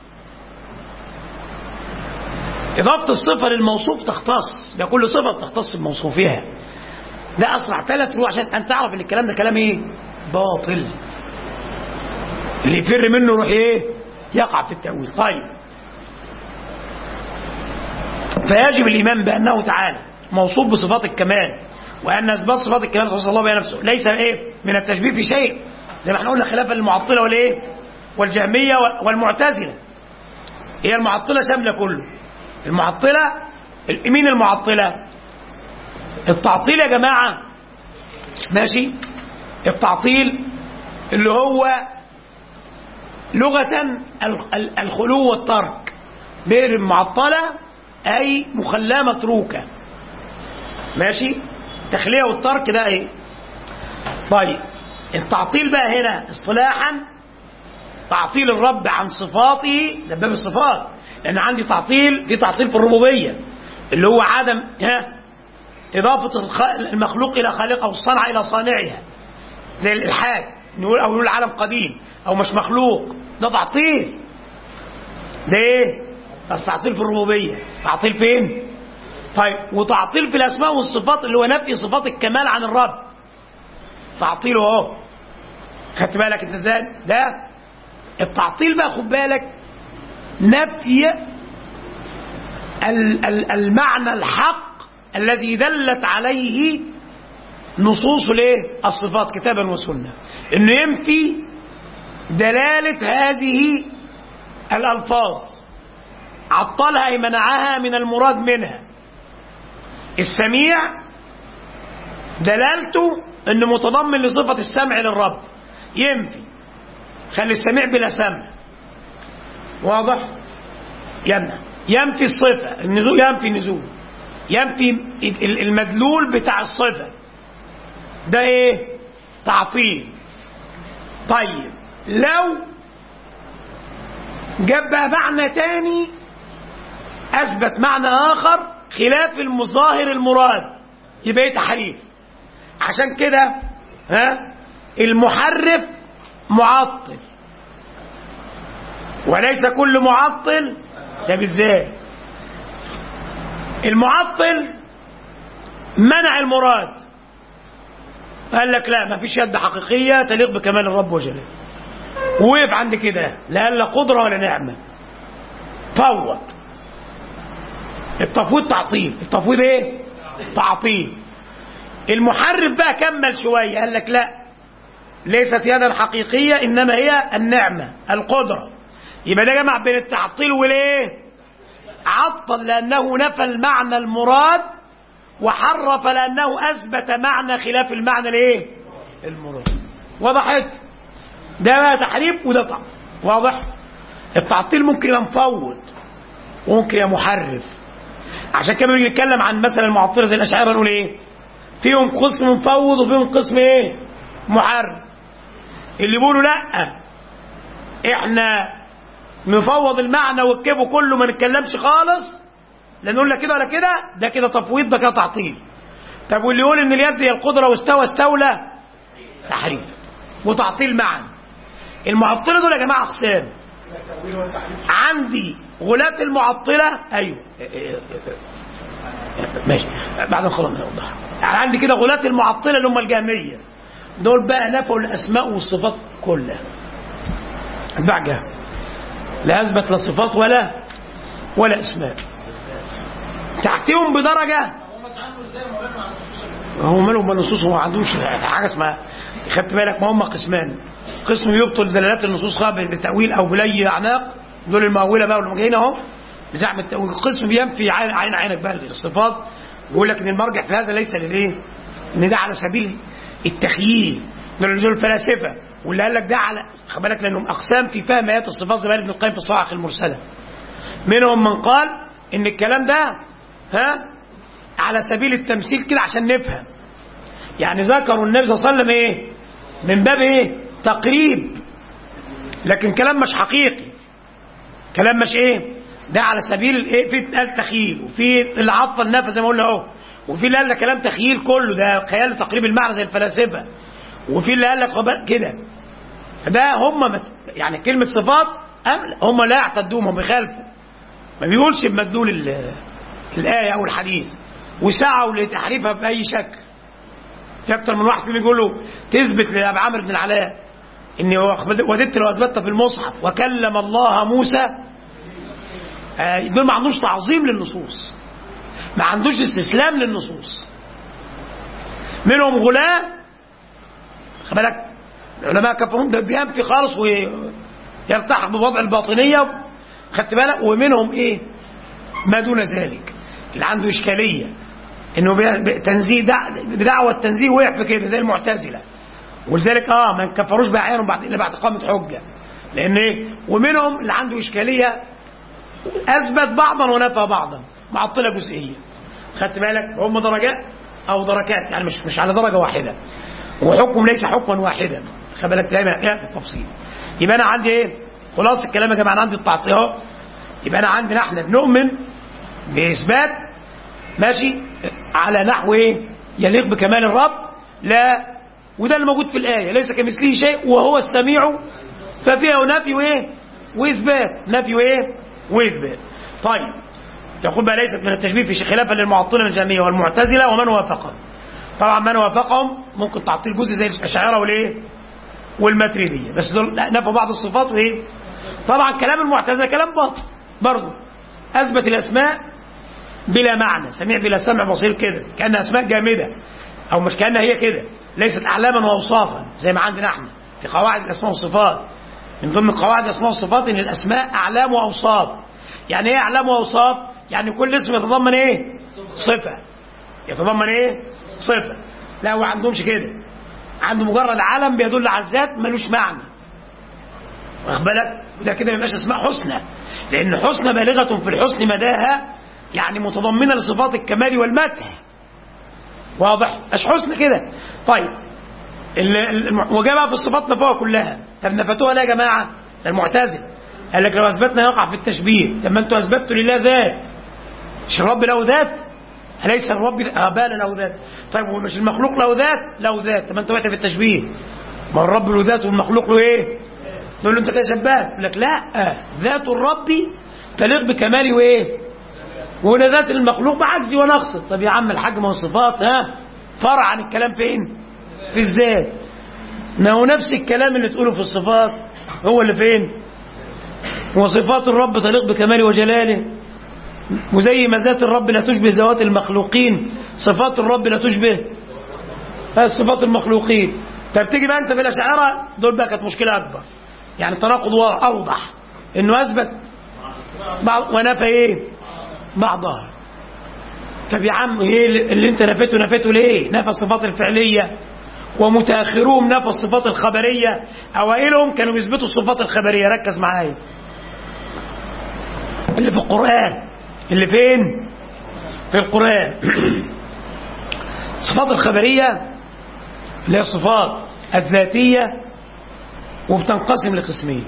إضافة الصفة للموصوف تختص، ده كل صفة تختص بموصوفها. ده أسرع 3 روح عشان أن تعرف إن الكلام ده كلام إيه؟ باطل. اللي يفر منه يروح إيه؟ يقع في التأويل. طيب، فيجب الإيمان بأنه تعالى موصوف بصفات الكمال، وأن إثبات صفات الكمال صلى الله عليه نفسه ليس إيه؟ من التشبيه في شيء، زي ما احنا قلنا خلافا للمعطلة والإيه؟ والجهمية والمعتزلة. هي المعطلة شاملة كله. المعطلة مين المعطلة؟ التعطيل يا جماعة ماشي، التعطيل اللي هو لغة الخلو والترك. بير المعطلة أي مخلاة متروكة، ماشي. تخلية والترك ده ايه؟ طيب التعطيل بقى هنا اصطلاحا تعطيل الرب عن صفاته، ده باب الصفات. لأن عندي تعطيل، في تعطيل في الربوبية اللي هو عدم إضافة المخلوق إلى خالقه والصنع إلى صانعها، زي الإلحاد نقول، أو نقول العالم قديم أو مش مخلوق. ده تعطيل. ده إيه؟ بس تعطيل في الربوبية. تعطيل فين؟ طيب، وتعطيل في الأسماء والصفات اللي هو نفي صفات الكمال عن الرب. تعطيله أهو. خدت بالك أنت إزاي؟ ده التعطيل بقى. خد بالك، نفي المعنى الحق الذي دلت عليه نصوص الايه؟ الصفات كتابا وسنه، انه ينفي دلاله هذه الالفاظ، عطلها اي منعها من المراد منها. السميع دلالته انه متضمن لصفه السمع للرب، ينفي، خلي السميع بلا سمع. واضح؟ ينفي الصفه، النزول، ينفي النزول، ينفي المدلول بتاع الصفة. ده ايه؟ تعطيل. طيب، لو جاب بقى معنى تاني أثبت معنى آخر خلاف المظاهر المراد، يبقى تحريف. عشان كده المحرف معطل، وليس كل معطل. ده بالذات المعطل منع المراد، قال لك لا، ما فيش يد حقيقية تليق بكمال الرب وجلاله، ووقف عند كده، لا قال لا قدرة ولا نعمة، فوض. التفويض تعطيل. التفويض ايه؟ تعطيل. المحرف بقى كمل شوية، قال لك لا، ليست يدا حقيقية، إنما هي النعمة القدرة. يبقى ده جمع بين التعطيل والايه؟ عطل لأنه نفى المعنى المراد، وحرف لأنه أثبت معنى خلاف المعنى الايه؟ المراد. وضحت؟ ده بقى تحريف وده تعطيل. واضح؟ التعطيل ممكن يبقى مفوض وممكن يبقى محرف. عشان كده بنيجي نتكلم عن مثلا المعطله زي الاشاعره نقول ايه؟ فيهم قسم مفوض وفيهم قسم ايه؟ محرف. اللي بيقولوا لا، احنا نفوض المعنى والكيف كله ما نتكلمش خالص، لا نقول لا كده ولا كده، ده كده تفويض، ده كده تعطيل. طب واللي يقول ان اليد هي القدره واستوى استولى، تحريف وتعطيل معا. المعطله دول يا جماعه اقسام. عندي غلاة المعطله، ايوه ماشي بعد ما خلصنا نوضح. يعني عندي كده غلاة المعطله اللي هم الجهميه، دول بقى نفوا الاسماء والصفات كلها بعجة، لا اثبت لا صفات ولا اسماء. تحتهم بدرجه هم مالهم النصوص، هو ما عندوش حاجه اسمها، خدت بالك؟ ما هم قسمان، قسم يبطل دلالات النصوص خاطئ بتاويل او بلي اعناق، دول المؤوله بقى واللي جايين اهو بزعم التاويل. القسم بينفي عينك بقى الصفات، بيقول لك ان المرجع في هذا ليس للايه؟ ان ده على سبيل التخييل، دول الفلاسفه. واللي قال لك ده على، خد بالك لانهم اقسام في فهم ايات الصفات زي ما ابن القيم في الصواعق المرسله. منهم من قال ان الكلام ده على سبيل التمثيل كده عشان نفهم، يعني ذكروا النبي صلى الله عليه وسلم ايه؟ من باب ايه؟ تقريب، لكن كلام مش حقيقي، كلام مش ايه؟ ده على سبيل الايه؟ في التخيل، وفي العطف النفس زي ما قلنا اهو، وفي اللي قال لك كلام تخيل كله ده خيال تقريب المعنى زي الفلاسفه، وفي اللي قال لك كده. ده هم يعني كلمه صفات هم لا يعتدوهم، هم بيخالفوا، ما بيقولش بمدلول الايه او الحديث، وسعوا لتحريفها باي شكل. في اكتر من واحد فيهم يقول له تثبت لابي عمرو بن العلاء اني وددت لو اثبتت في المصحف وكلم الله موسى، دول ما عندوش تعظيم للنصوص، ما عندوش استسلام للنصوص. منهم غلاة، خد بالك العلماء كفرهم ده بينفي خالص ويرتاح بوضع الباطنيه، خدت بالك؟ ومنهم ايه؟ ما دون ذلك، اللي عنده اشكاليه انه تنزيه بدعوه التنزيه وقع في كده زي المعتزله، ولذلك ما كفروش باعيانهم بعد الا بعد اقامه حجه، لان ايه؟ ومنهم اللي عنده اشكاليه اثبت بعضا ونفى بعضا، معطله جزئيه. خدت بالك؟ هم درجات او دركات، يعني مش على درجه واحده، وحكم ليس حكما واحدا. خد بالك؟ تلاقي في التفصيل. يبقى انا عندي ايه؟ خلاص الكلام يا جماعه، انا عندي التعطيل اهو. يبقى انا عندنا احنا بنؤمن باثبات ماشي على نحو ايه؟ يليق بكمال الرب، لا، وده اللي موجود في الايه، ليس كمثله شيء وهو السميع، ففيها نفي وايه؟ واثبات، نفي وايه؟ واثبات. طيب يقول بقى ليست من التشبيه في خلافا للمعطله من الجهميه والمعتزله ومن وافقهم. طبعا من وافقهم ممكن تعطيل جزء زي الاشاعره والايه؟ والماتريديه، بس دول نفوا بعض الصفات وايه؟ طبعا كلام المعتزله كلام باطل برضه، اثبت الاسماء بلا معنى، سميع بلا سمع بصير كده، كأنها اسماء جامده، او مش كأنها هي كده، ليست اعلاما واوصافا زي ما عندنا احنا في قواعد الاسماء والصفات. من ضمن قواعد الاسماء والصفات ان الاسماء اعلام واوصاف. يعني ايه اعلام واوصاف؟ يعني كل اسم يتضمن ايه؟ صفه. يتضمن ايه؟ صفه. لا هو عندهمش كده، عنده مجرد علم بيدل على الذات ملوش معنى، واخد بالك؟ وده كده ما يبقاش اسماء حسنى، لان حسنى بالغه في الحسن مداها، يعني متضمنه لصفات الكمال والمدح. واضح؟ مش حسن كده. طيب وجاء بقى في الصفات نفوها كلها. طب نفتوها ليه يا جماعه؟ ده المعتزله قال لك لو اثبتنا يقع في التشبيه، طب ما انتوا اثبتوا لله ذات مش الرب له ذات؟ أليس الرب بال له ذات؟ طيب ومش المخلوق له ذات؟ له ذات. طب انت وقت في التشبيه، ما الرب له ذات والمخلوق له ايه؟ تقول له انت كده شباب، يقول لك لا، ذات الرب تليق بكماله وايه؟ وهنا ذات المخلوق بعجزي ونقصه. طب يا عم الحاج، ما هو الصفات فرع عن الكلام فين؟ في الذات. ما هو نفس الكلام اللي تقوله في الصفات هو اللي فين؟ وصفات الرب تليق بكماله وجلاله، وزي ما ذات الرب لا تشبه ذوات المخلوقين، صفات الرب لا تشبه صفات المخلوقين. طب تيجي بقى انت بالاشاعره دول بقى كانت مشكله اكبر، يعني تناقض اوضح، انه اثبت بعض ونفى ايه؟ بعضها. طب يا عم ايه اللي انت نفيته ليه؟ نفى الصفات الفعليه، ومتاخرون نفى الصفات الخبريه، اوائلهم كانوا بيثبتوا الصفات الخبريه. ركز معايا، اللي في القرآن، اللي فين؟ في القرآن. الصفات الخبرية اللي هي الصفات الذاتية، وبتنقسم لقسمين.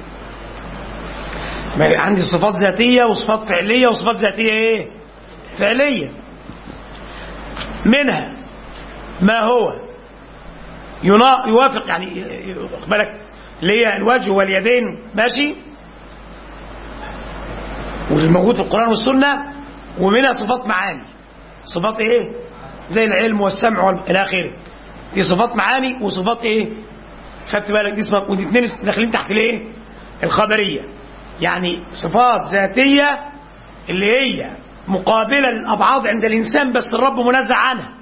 عندي صفات ذاتية وصفات فعلية، وصفات ذاتية ايه؟ فعلية. منها ما هو يوافق، يعني بالك اللي هي الوجه واليدين، ماشي، والموجود في القرآن والسنة. ومنها صفات معاني، صفات ايه؟ زي العلم والسمع الى اخره. دي صفات معاني وصفات ايه؟ خدت بالك؟ دي اسمها، ودي اثنين داخلين تحت الايه؟ الخبريه. يعني صفات ذاتيه اللي هي مقابله للابعاد عند الانسان، بس الرب منزه عنها.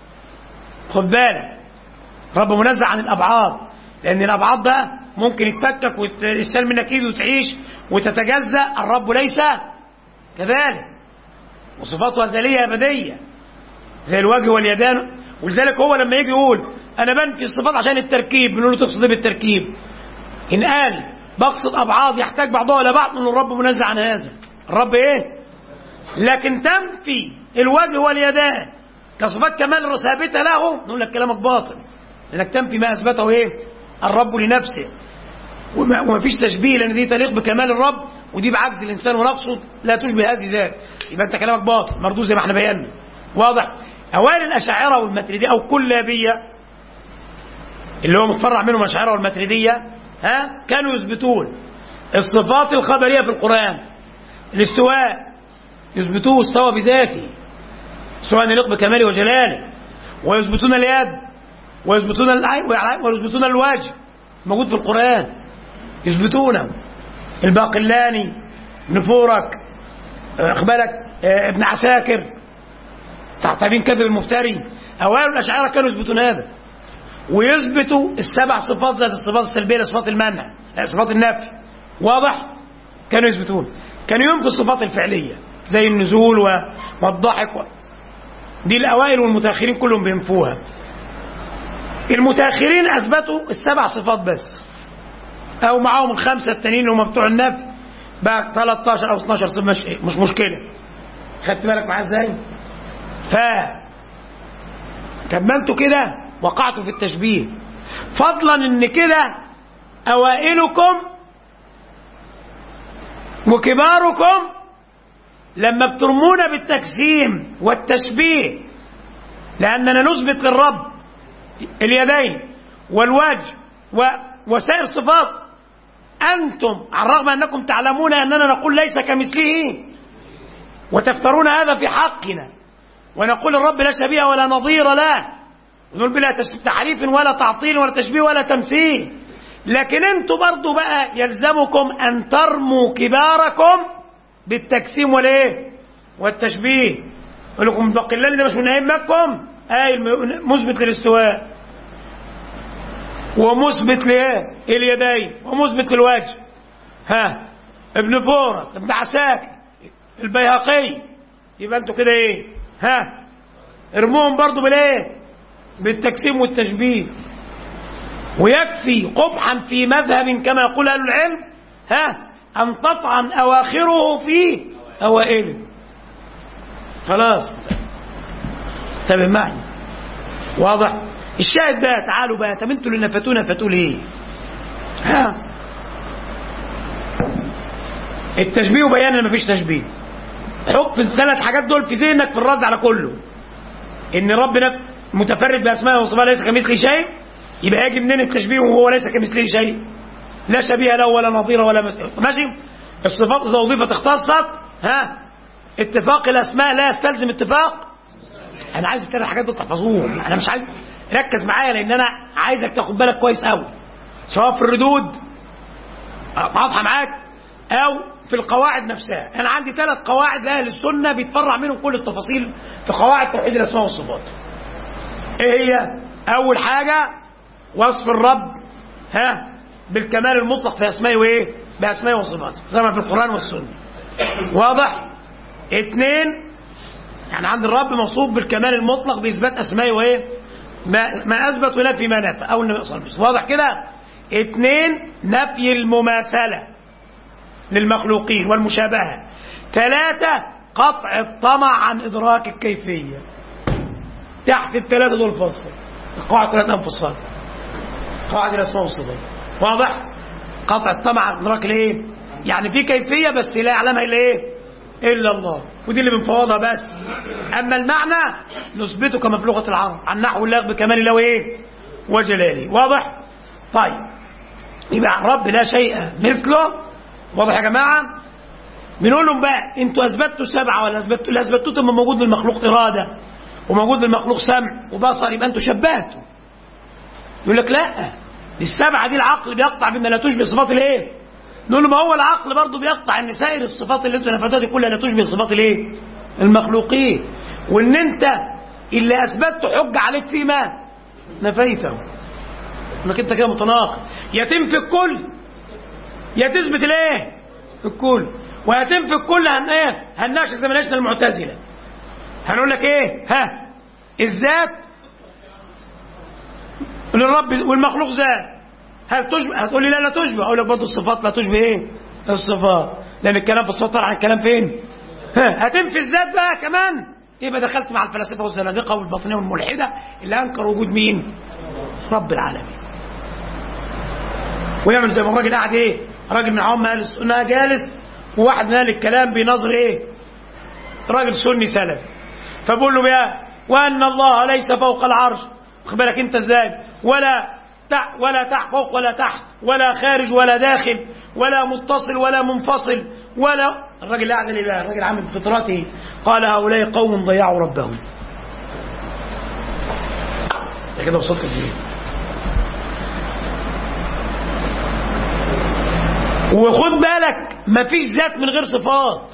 خد بالك، الرب منزه عن الابعاد، لان الابعاد ده ممكن يتفكك ويستل منك ايد وتعيش وتتجزأ. الرب ليس كذلك، وصفاته أزلية أبدية زي الوجه واليدان. ولذلك هو لما يجي يقول أنا بنفي الصفات عشان التركيب، بنقول له تقصد ايه بالتركيب؟ إن قال بقصد أبعاد يحتاج بعضها إلى بعض، من الرب منزه عن هذا. الرب إيه؟ لكن تنفي الوجه واليدان كصفات كمال ثابتة له، نقول لك كلامك باطل، لأنك تنفي ما أثبته إيه؟ الرب لنفسه. وما فيش تشبيه، لأن دي تليق بكمال الرب، ودي بعجز الإنسان ونقصه لا تشبه هذه ذات. يبقى أنت كلامك باطل مردود زي ما احنا بينا. واضح؟ أوائل الأشاعرة والماتريدية أو كلابية، اللي هو متفرع منهم الأشاعرة والماتريدية، كانوا يثبتون الصفات الخبرية في القرآن. الاستواء يثبتوه استوى بذاته، سواء يليق بكماله وجلاله، ويثبتون اليد، ويثبتون العين، ويثبتون الوجه موجود في القرآن، يثبتونه. الباقلاني، ابن فورك، اخبالك ابن عساكر، تعتبين كذب المفتري، اوائل الاشاعره كانوا يثبتون هذا، ويثبتوا السبع صفات ذات الصفات السلبيه، صفات المنع، صفات النفي. واضح؟ كانوا يثبتون. كانوا ينفوا الصفات الفعليه زي النزول والضحك دي الاوائل، والمتاخرين كلهم بينفوها. المتاخرين اثبتوا السبع صفات بس، او معاهم الخمسه التانيين اللي هم بتوع النفي بقى 13 او 12 صفه، مش مشكله. خدت بالك معايا ازاي؟ طب ما انتوا كده وقعتوا في التشبيه، فضلا ان كده اوائلكم وكباركم لما بترمونا بالتجسيم والتشبيه، لاننا نثبت للرب اليدين والوجه وسائر الصفات، أنتم على الرغم أنكم تعلمون أننا نقول ليس كمثله، وتفترون هذا في حقنا، ونقول الرب لا شبيه ولا نظير له، ونقول بلا تحريف ولا تعطيل ولا تشبيه ولا تمثيل. لكن أنتم برضو بقى يلزمكم أن ترموا كباركم بالتجسيم والايه؟ والتشبيه. يقول لكم الباقلاني ده مش من أئمتكم، مثبت للاستواء، ومثبت لايه؟ اليدين، ومثبت للوجه. ابن فورة، ابن عساكر، البيهقي. يبقى انتوا كده ايه؟ ارموهم برضو بالايه؟ بالتجسيم والتشبيه. ويكفي قبحا في مذهب كما يقول اهل العلم ان تطعن اواخره في اوائله. خلاص، انتبه معي. واضح؟ الشاهد بقى، تعالوا بقى، طب انتوا اللي نفتوا ليه؟ التشبيه وبيان ان مفيش تشبيه. حط الثلاث حاجات دول في ذهنك في الرد على كله. ان ربنا متفرد باسمائه وصفاته ليس كمثله شيء، يبقى يجي منين التشبيه وهو ليس كمثله شيء؟ لا شبيه له ولا نظير ولا ماشي. الصفات اذا اضيفت اختصت، اتفاق الاسماء لا يستلزم اتفاق. انا عايز الثلاث حاجات دول تحفظوهم، انا مش عايز ركز معايا لان انا عايزك تاخد بالك كويس قوي، سواء في الردود واضحه معاك او في القواعد نفسها. انا عندي 3 قواعد لاهل السنه بيتفرع منهم كل التفاصيل في قواعد توحيد الاسماء والصفات. ايه هي؟ اول حاجه وصف الرب بالكمال المطلق في اسمائه وايه؟ باسمائه وصفاته زي ما في القران والسنه. واضح؟ 2 يعني عند الرب موصوف بالكمال المطلق باثبات اسمائه وايه؟ ما اثبت ونفي ما نفى او النبي صلى الله عليه وسلم. واضح كده؟ 2 نفي المماثله للمخلوقين والمشابهه. 3 قطع الطمع عن ادراك الكيفيه. تحت ال3 دول فصل القواعد 3 انفصال، قواعد الاسماء والصفات. واضح؟ قطع الطمع عن ادراك الايه؟ يعني في كيفيه بس لا يعلمها الا ايه؟ الا الله، ودي اللي بنفوضها بس. اما المعنى نثبته كما في لغه العرب عن نحو الله بكمال الله وايه؟ وجلاله. واضح؟ طيب يبقى الرب لا شيء مثله. واضح يا جماعه؟ بنقول لهم بقى انتوا اثبتوا 7 ولا اثبتوا؟ اللي اثبتوه ثم موجود للمخلوق اراده وموجود للمخلوق سمع وبصر، يبقى انتوا شبهتوا. يقول لك لا، ال7 دي العقل بيقطع بما لا تشبه صفات الايه؟ نقول له ما هو العقل برضه بيقطع ان سائر الصفات اللي انتوا نفذتوها دي كلها لا تشبه صفات الايه؟ المخلوقين، وان انت اللي اثبته حجه عليك فيما نفيته. انك انت كده متناقض، يا تنفي الكل يا تثبت الايه؟ الكل. ويتم في الكل هنناقش زي ما ناقشنا المعتزله. هنقول لك ايه؟ الذات للرب والمخلوق ذات، هل تشبه؟ هتقول لي لا تشبه. اقول لك برضه الصفات لا تشبه ايه؟ الصفات، لان الكلام في الصفات طلع عن الكلام فين؟ هتنفي الذات بقى كمان، يبقى دخلت مع الفلاسفه والزنادقه والباطنيه والملحده اللي انكروا وجود مين؟ رب العالمين. ويعمل زي ما الراجل قاعد ايه؟ راجل من عوام اهل السنه جالس، وواحد من اهل الكلام بينظر ايه؟ راجل سني سلفي، فبقول له بقى وان الله ليس فوق العرش، واخد بالك انت ازاي؟ ولا تحت فوق ولا تحت ولا خارج ولا داخل ولا متصل ولا منفصل ولا. الراجل قاعد ايه بقى؟ الراجل عامل بفطرته قال هؤلاء قوم ضيعوا ربهم. كده وصلت ليه؟ وخد بالك مفيش ذات من غير صفات.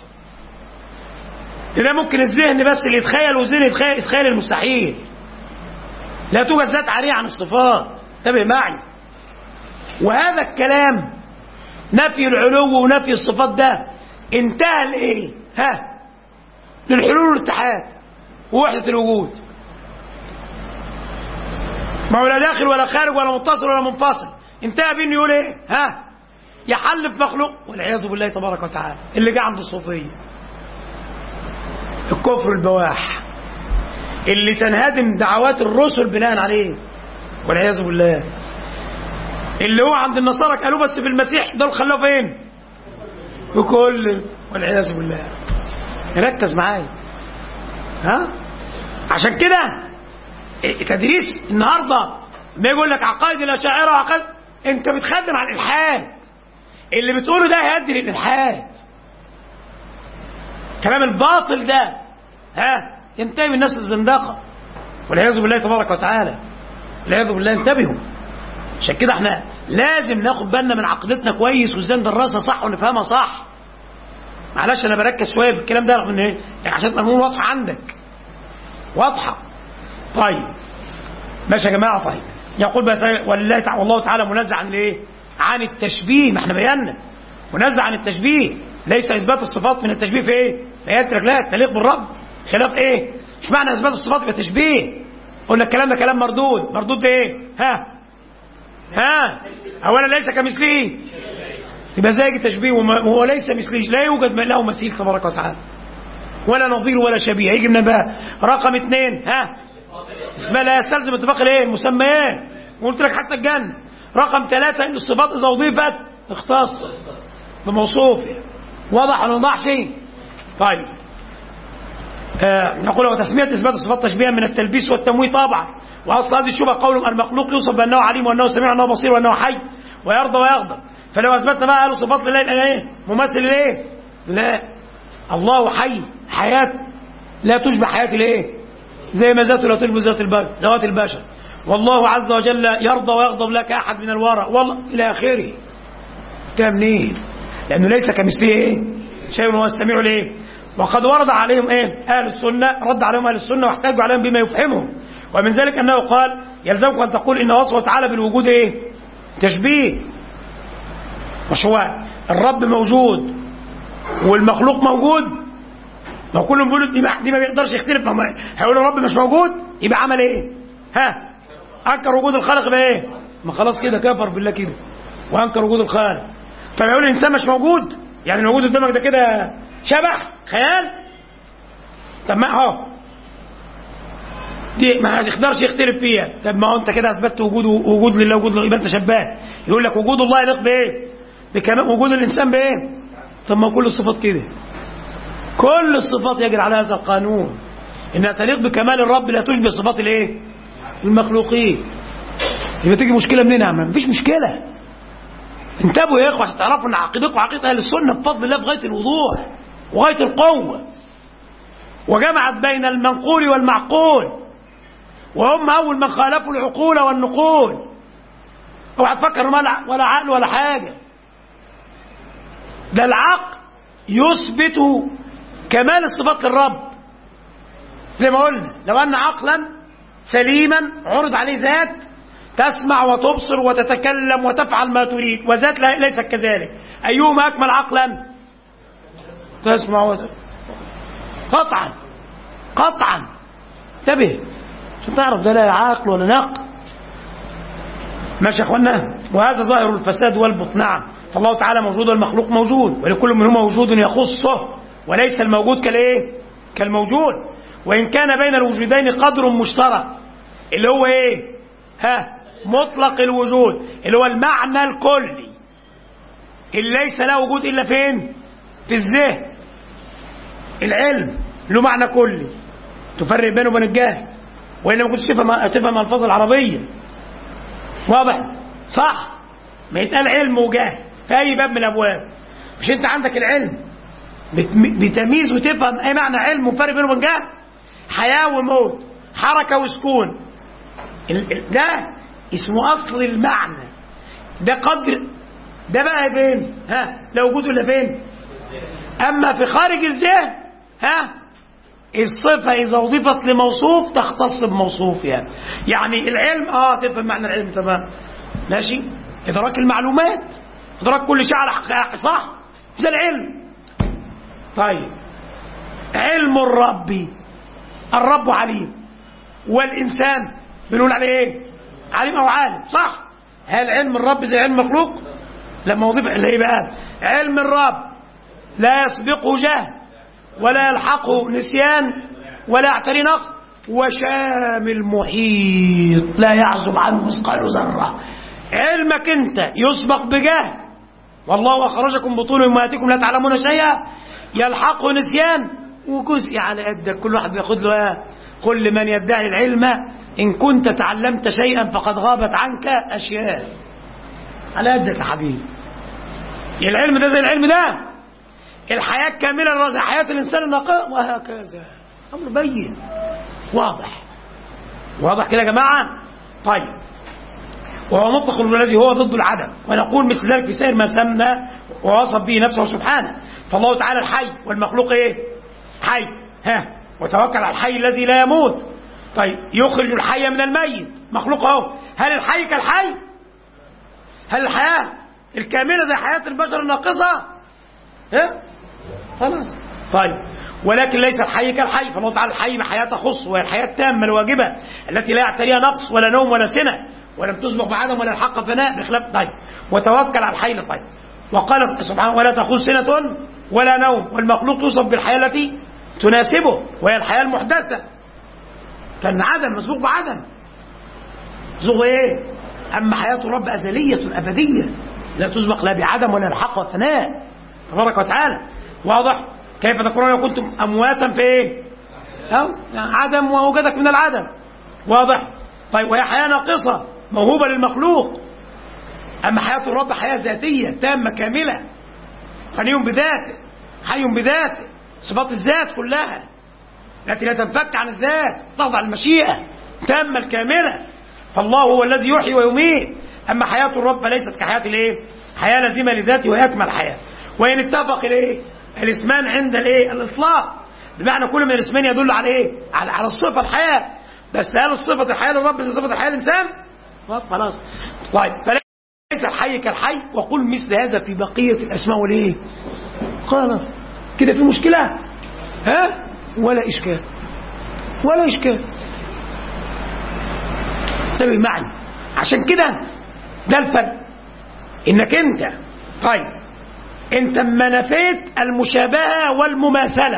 ده ممكن الذهن بس اللي يتخيل، والذهن يتخيل المستحيل. لا توجد ذات عارية عن الصفات، انتبه معي. وهذا الكلام نفي العلو ونفي الصفات ده انتهى لايه؟ للحلول والاتحاد ووحدة الوجود. ما هو لا داخل ولا خارج ولا متصل ولا منفصل، انتهى بانه يقول ايه؟ يحل في مخلوق والعياذ بالله تبارك وتعالى. اللي جه عند الصوفيه الكفر البواح اللي تنهدم دعوات الرسل بناء عليه والعياذ بالله. اللي هو عند النصارى قالوا بس في المسيح، دول خلوه فين؟ في كل والعياذ بالله. ركز معايا. عشان كده تدريس النهارده ما يقول لك عقائد الاشاعره وعقائد، انت بتخدم على الالحاد. اللي بتقوله ده هيؤدي للالحاد. كلام الباطل ده ينتهي بالناس الزندقه والعياذ بالله تبارك وتعالى. والعياذ بالله. انتبهوا. عشان كده احنا لازم ناخد بالنا من عقيدتنا كويس، وازاي ندرسها صح ونفهمها صح. معلش انا بركز شويه في الكلام ده رغم ان ايه؟ عشان تبقى واضحه عندك. واضحه. طيب ماشي يا جماعه. طيب يقول بس والله تعالى منزه عن الايه؟ عن التشبيه. ما احنا بينا منزه عن التشبيه. ليس اثبات الصفات من التشبيه في ايه؟ فيترك لا تليق بالرب. خلاف ايه؟ مش معنى اثبات الصفات يبقى تشبيه. قلنا الكلام ده كلام مردود. مردود بايه؟ اولا ليس كمثله، يبقى زي تشبيه وهو ليس مثله، لا يوجد له مثيل تبارك وتعالى ولا نظير ولا شبيه. يجي من بقى رقم 2 اسمها لا يستلزم اتفاق الايه؟ المسميات. وقلت لك حتى الجنه. رقم 3 ان الصفات اذا اضيفت اختصت بموصوف. واضح ولا ما وضحش؟ طيب نقول وتسمية إثبات الصفات تشبيها من التلبيس والتمويه طبعا. وأصل هذه الشبهة قولهم المخلوق يوصف بأنه عليم وأنه سميع وأنه بصير وأنه حي ويرضى ويغضب. فلو أثبتنا بقى قالوا صفات لله يبقى إيه؟ مماثل لإيه؟ لا، الله حي، حياة لا تشبه حياة الإيه؟ زي ما ذاته لا تشبه ذوات البشر. والله عز وجل يرضى ويغضب لا كأحد من الورى والله إلى آخره. ده منين؟ لأنه ليس كمثله إيه؟ شيء وهو السميع الإيه؟ وقد ورد عليهم إيه؟ أهل السنة، رد عليهم أهل السنة واحتاجوا عليهم بما يفهمهم. ومن ذلك أنه قال يلزمك أن تقول إن وصفه تعالى بالوجود إيه؟ تشبيه. مش هو الرب موجود والمخلوق موجود؟ ما كلهم بيقولوا دي ما بيقدرش يختلف، هيقولوا الرب مش موجود يبقى عمل إيه؟ أنكر وجود الخالق بإيه؟ ما خلاص كده كفر بالله كده وأنكر وجود الخالق. طب يقول الإنسان مش موجود، يعني الموجود قدامك ده كده شبح خيال؟ طب ما هو دي ما يقدرش يختلف فيها. طب ما هو انت كده اثبتت وجود لله وجود له، يبقى انت شباه. يقول لك وجود الله يليق بايه؟ بكمال وجود الانسان بايه؟ طب ما كل الصفات كده، كل الصفات يجري على هذا القانون انها تليق بكمال الرب لا تشبه صفات الايه؟ المخلوقين. يبقى تيجي مشكله منين يا عم؟ مفيش مشكله. انتبهوا يا اخوه عشان تعرفوا ان عقيدتكم وعقيده اهل السنه بفضل الله بغايه الوضوح وغايه القوه، وجمعت بين المنقول والمعقول، وهم اول من خالفوا العقول والنقول. اوعى تفكر ولا عقل ولا حاجه، ده العقل يثبت كمال الصفات للرب. زي ما قلنا لو ان عقلا سليما عرض عليه ذات تسمع وتبصر وتتكلم وتفعل ما تريد، وذات ليست كذلك، أيهما أكمل عقلا؟ تسمع قطعا قطعا. انتبه عشان تعرف ده لا عقل ولا نقل. ماشي يا اخوانا؟ وهذا ظاهر الفساد والبطن. نعم، فالله تعالى موجود والمخلوق موجود، ولكل منهما وجود يخصه، وليس الموجود كالايه؟ كالموجود. وإن كان بين الوجودين قدر مشترك اللي هو ايه؟ مطلق الوجود، اللي هو المعنى الكلي اللي ليس له وجود الا فين؟ في الذهن. العلم له معنى كلي تفرق بينه وبين الجهل، والا ما كنتش تفهم الفاظ العربيه. واضح؟ صح؟ ما يتقال علم وجهل في اي باب من الابواب. مش انت عندك العلم بتمييز وتفهم اي معنى علم وفرق بينه وبين جهل؟ حياه وموت، حركه وسكون، ده اسمه اصل المعنى. ده قدر، ده بقى فين؟ لا وجود الا فين؟ اما في خارج الذهن الصفه اذا اضيفت لموصوف تختص بموصوف. يعني العلم تفهم معنى العلم تمام، ماشي، ادراك المعلومات، ادراك كل شيء على حقيقه، صح؟ ده العلم. طيب علم الرب عليم، والانسان بنقول عليه ايه؟ عليم او عالم، صح؟ هل علم الرب زي علم المخلوق؟ لما وظيفه اللي ايه بقى؟ علم الرب لا يسبقه جهل ولا يلحقه نسيان ولا يعتري نقص، وشامل محيط لا يعزب عنه مثقال ذره. علمك انت يسبق بجهل، والله اخرجكم بطون امهاتكم لا تعلمون شيئا، يلحقه نسيان وجزء على قدك، كل واحد بياخد له قل لمن يدعي العلم إن كنت تعلمت شيئا فقد غابت عنك أشياء. على قدك يا حبيبي. العلم ده زي العلم ده، الحياة كاملة زي حياة الإنسان الناقص، وهكذا. أمر بين واضح كده يا جماعة؟ طيب، وهو مطلق الذي هو ضد العدم، ونقول مثل ذلك في سائر ما سمى ووصف به نفسه سبحانه. فالله تعالى الحي والمخلوق ايه؟ حي. وتوكل على الحي الذي لا يموت. طيب يخرج الحي من الميت، مخلوق اهو. هل الحي كالحي؟ هل الحياة الكاملة زي حياة البشر الناقصة؟ خلاص. طيب ولكن ليس الحي كالحي، فالله تعالى الحي بحياة تخص، وهي الحياة التامة الواجبة التي لا يعتريها نقص ولا نوم ولا سنة، ولم تسبق بعدم ولا الحق فناء بخلاف. طيب وتوكل على الحي. طيب وقال سبحانه ولا تأخذ سنة ولا نوم، والمخلوق توصف بالحياة التي تناسبه وهي الحياة المحدثة. كان عدم مسبوق بعدم، مسبوق ايه؟ اما حياة الرب ازلية ابدية لا تسبق لا بعدم ولا الحق وفناء تبارك وتعالى. واضح؟ كيف تكونون كنتم امواتا في ايه؟ عدم ووجدك من العدم. واضح؟ طيب وهي حياة ناقصة موهوبة للمخلوق. أما حياة الرب حياة ذاتية تامة كاملة، غني بذاته، حي بذاته، صفات الذات كلها التي لا تنفك عن الذات، تخضع للمشيئة تامة الكاملة. فالله هو الذي يحيي ويميت. أما حياة الرب فليست كحياة الايه؟ حياة لازمة لذاته وهي أكمل حياة. وإن اتفق الايه؟ الاسمان عند الايه؟ الإطلاق، بمعنى كل من الاسمين يدل على ايه؟ على الصفة الحياة. بس هل الصفة الحياة للرب زي صفة الحياة للإنسان؟ خلاص. طيب فليس الحي كالحي، وقل مثل هذا في بقية الأسماء والإيه؟ خلاص كده في مشكلة؟ ها؟ ولا إشكال، ولا إشكال. انتبه معي. عشان كده ده الفرق، إنك أنت طيب أنت ما نفيت المشابهة والمماثلة،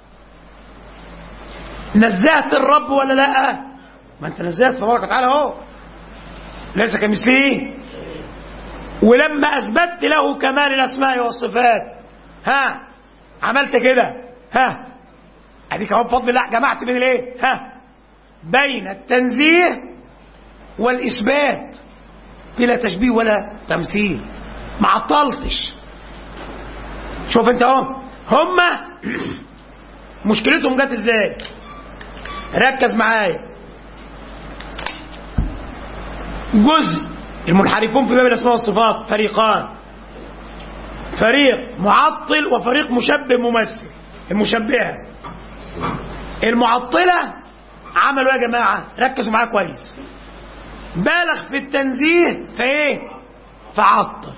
نزهت الرب ولا لا؟ ما انت نزهت تبارك وتعالى اهو، ليس كمثله. ولما اثبتت له كمال الاسماء والصفات عملت كده اديك اهو بفضل الله جمعت بين الايه؟ بين التنزيه والاثبات بلا تشبيه ولا تمثيل، ما عطلتش. شوف انت اهو هم مشكلتهم جت ازاي؟ ركز معايا. جزء المنحرفون في باب الاسماء والصفات فريقان، فريق معطل وفريق مشبه ممثل. المشبهه المعطله عملوا يا جماعه، ركزوا معايا كويس، بالغ في التنزيه فايه؟ فعطل.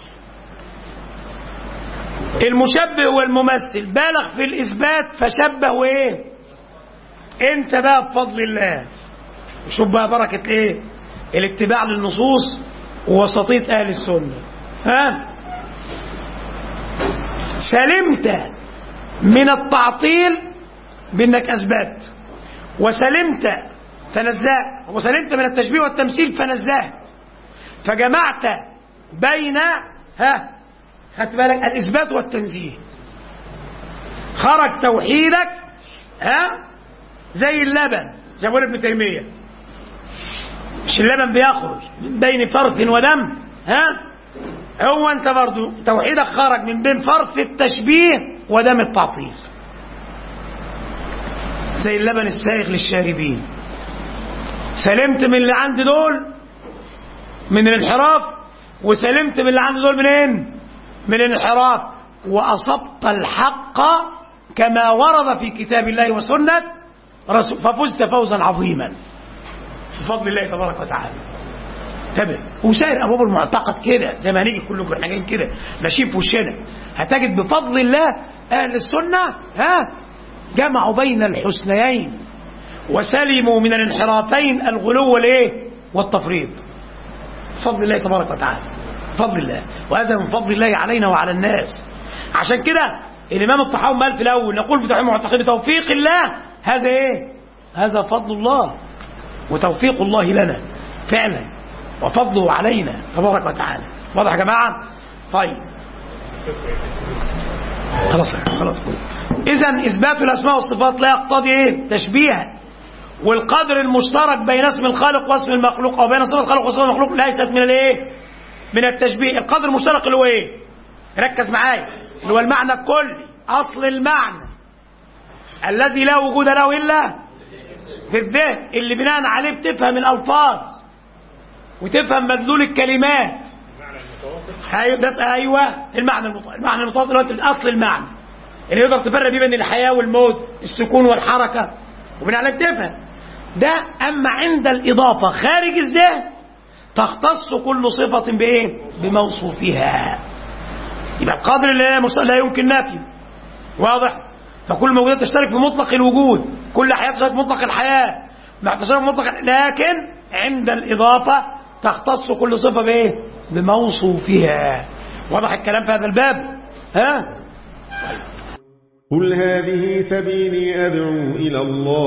المشبه والممثل بالغ في الاثبات فشبه وايه؟ انت بقى بفضل الله شوف بقى بركة ايه؟ الاتباع للنصوص ووسطية اهل السنة. سلمت من التعطيل بانك اثبت، وسلمت فنزهت، وسلمت من التشبيه والتمثيل فنزهت، فجمعت بين خدت بالك الاثبات والتنزيه. خرج توحيدك زي اللبن، زي ما بيقول ابن تيمية، مش اللبن بيخرج من بين فرث ودم؟ هو انت برضو توحيدك خرج من بين فرث التشبيه ودم التعطيل، زي اللبن السائغ للشاربين. سلمت من اللي عند دول من الانحراف، وسلمت من اللي عند دول منين؟ من الانحراف، وأصبت الحق كما ورد في كتاب الله وسنة رسول، ففزت فوزا عظيما بفضل الله تبارك وتعالى. تمام. وسائر ابواب المعتقد كده زي ما هنيجي كلكم احنا جايين كده ماشيين في وشنا، هتجد بفضل الله اهل السنه جمعوا بين الحسنيين وسلموا من الانحرافين الغلو والايه؟ والتفريط بفضل الله تبارك وتعالى، بفضل الله. وهذا من فضل الله علينا وعلى الناس. عشان كده الامام الطحاوي قال في الاول نقول في توحيد المعتقد بتوفيق الله، هذا ايه؟ هذا فضل الله وتوفيق الله لنا فعلا وفضله علينا تبارك وتعالى. واضح يا جماعه؟ طيب خلاص. اذا اثبات الاسماء والصفات لا يقتضي ايه؟ تشبيها. والقدر المشترك بين اسم الخالق واسم المخلوق او بين صفه الخالق وصفه المخلوق ليست من الايه؟ من التشبيه. القدر المشترك اللي هو ايه؟ ركز معايا، اللي هو المعنى الكلي، اصل المعنى الذي لا وجود له الا في الذهن، اللي بناء عليه بتفهم الالفاظ وتفهم مدلول الكلمات. ايوه المعنى المتواصل اللي هو اصل المعنى اللي يقدر تفرق بين الحياه والموت، السكون والحركه، وبناء عليه تفهم ده. اما عند الاضافه خارج الذهن تختص كل صفه بايه؟ بموصوفها. يبقى القدر لا يمكن نفيه. واضح؟ فكل الموجودات تشترك في مطلق الوجود، كل حياه تشترك في مطلق الحياه، مع تشترك في مطلق، لكن عند الاضافه تختص كل صفه بايه؟ بموصوفها. واضح الكلام في هذا الباب؟ قل هذه سبيلي أدعو إلى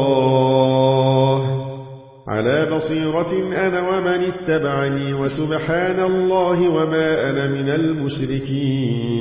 الله على بصيرة أنا ومن اتبعني، وسبحان الله وما أنا من المشركين.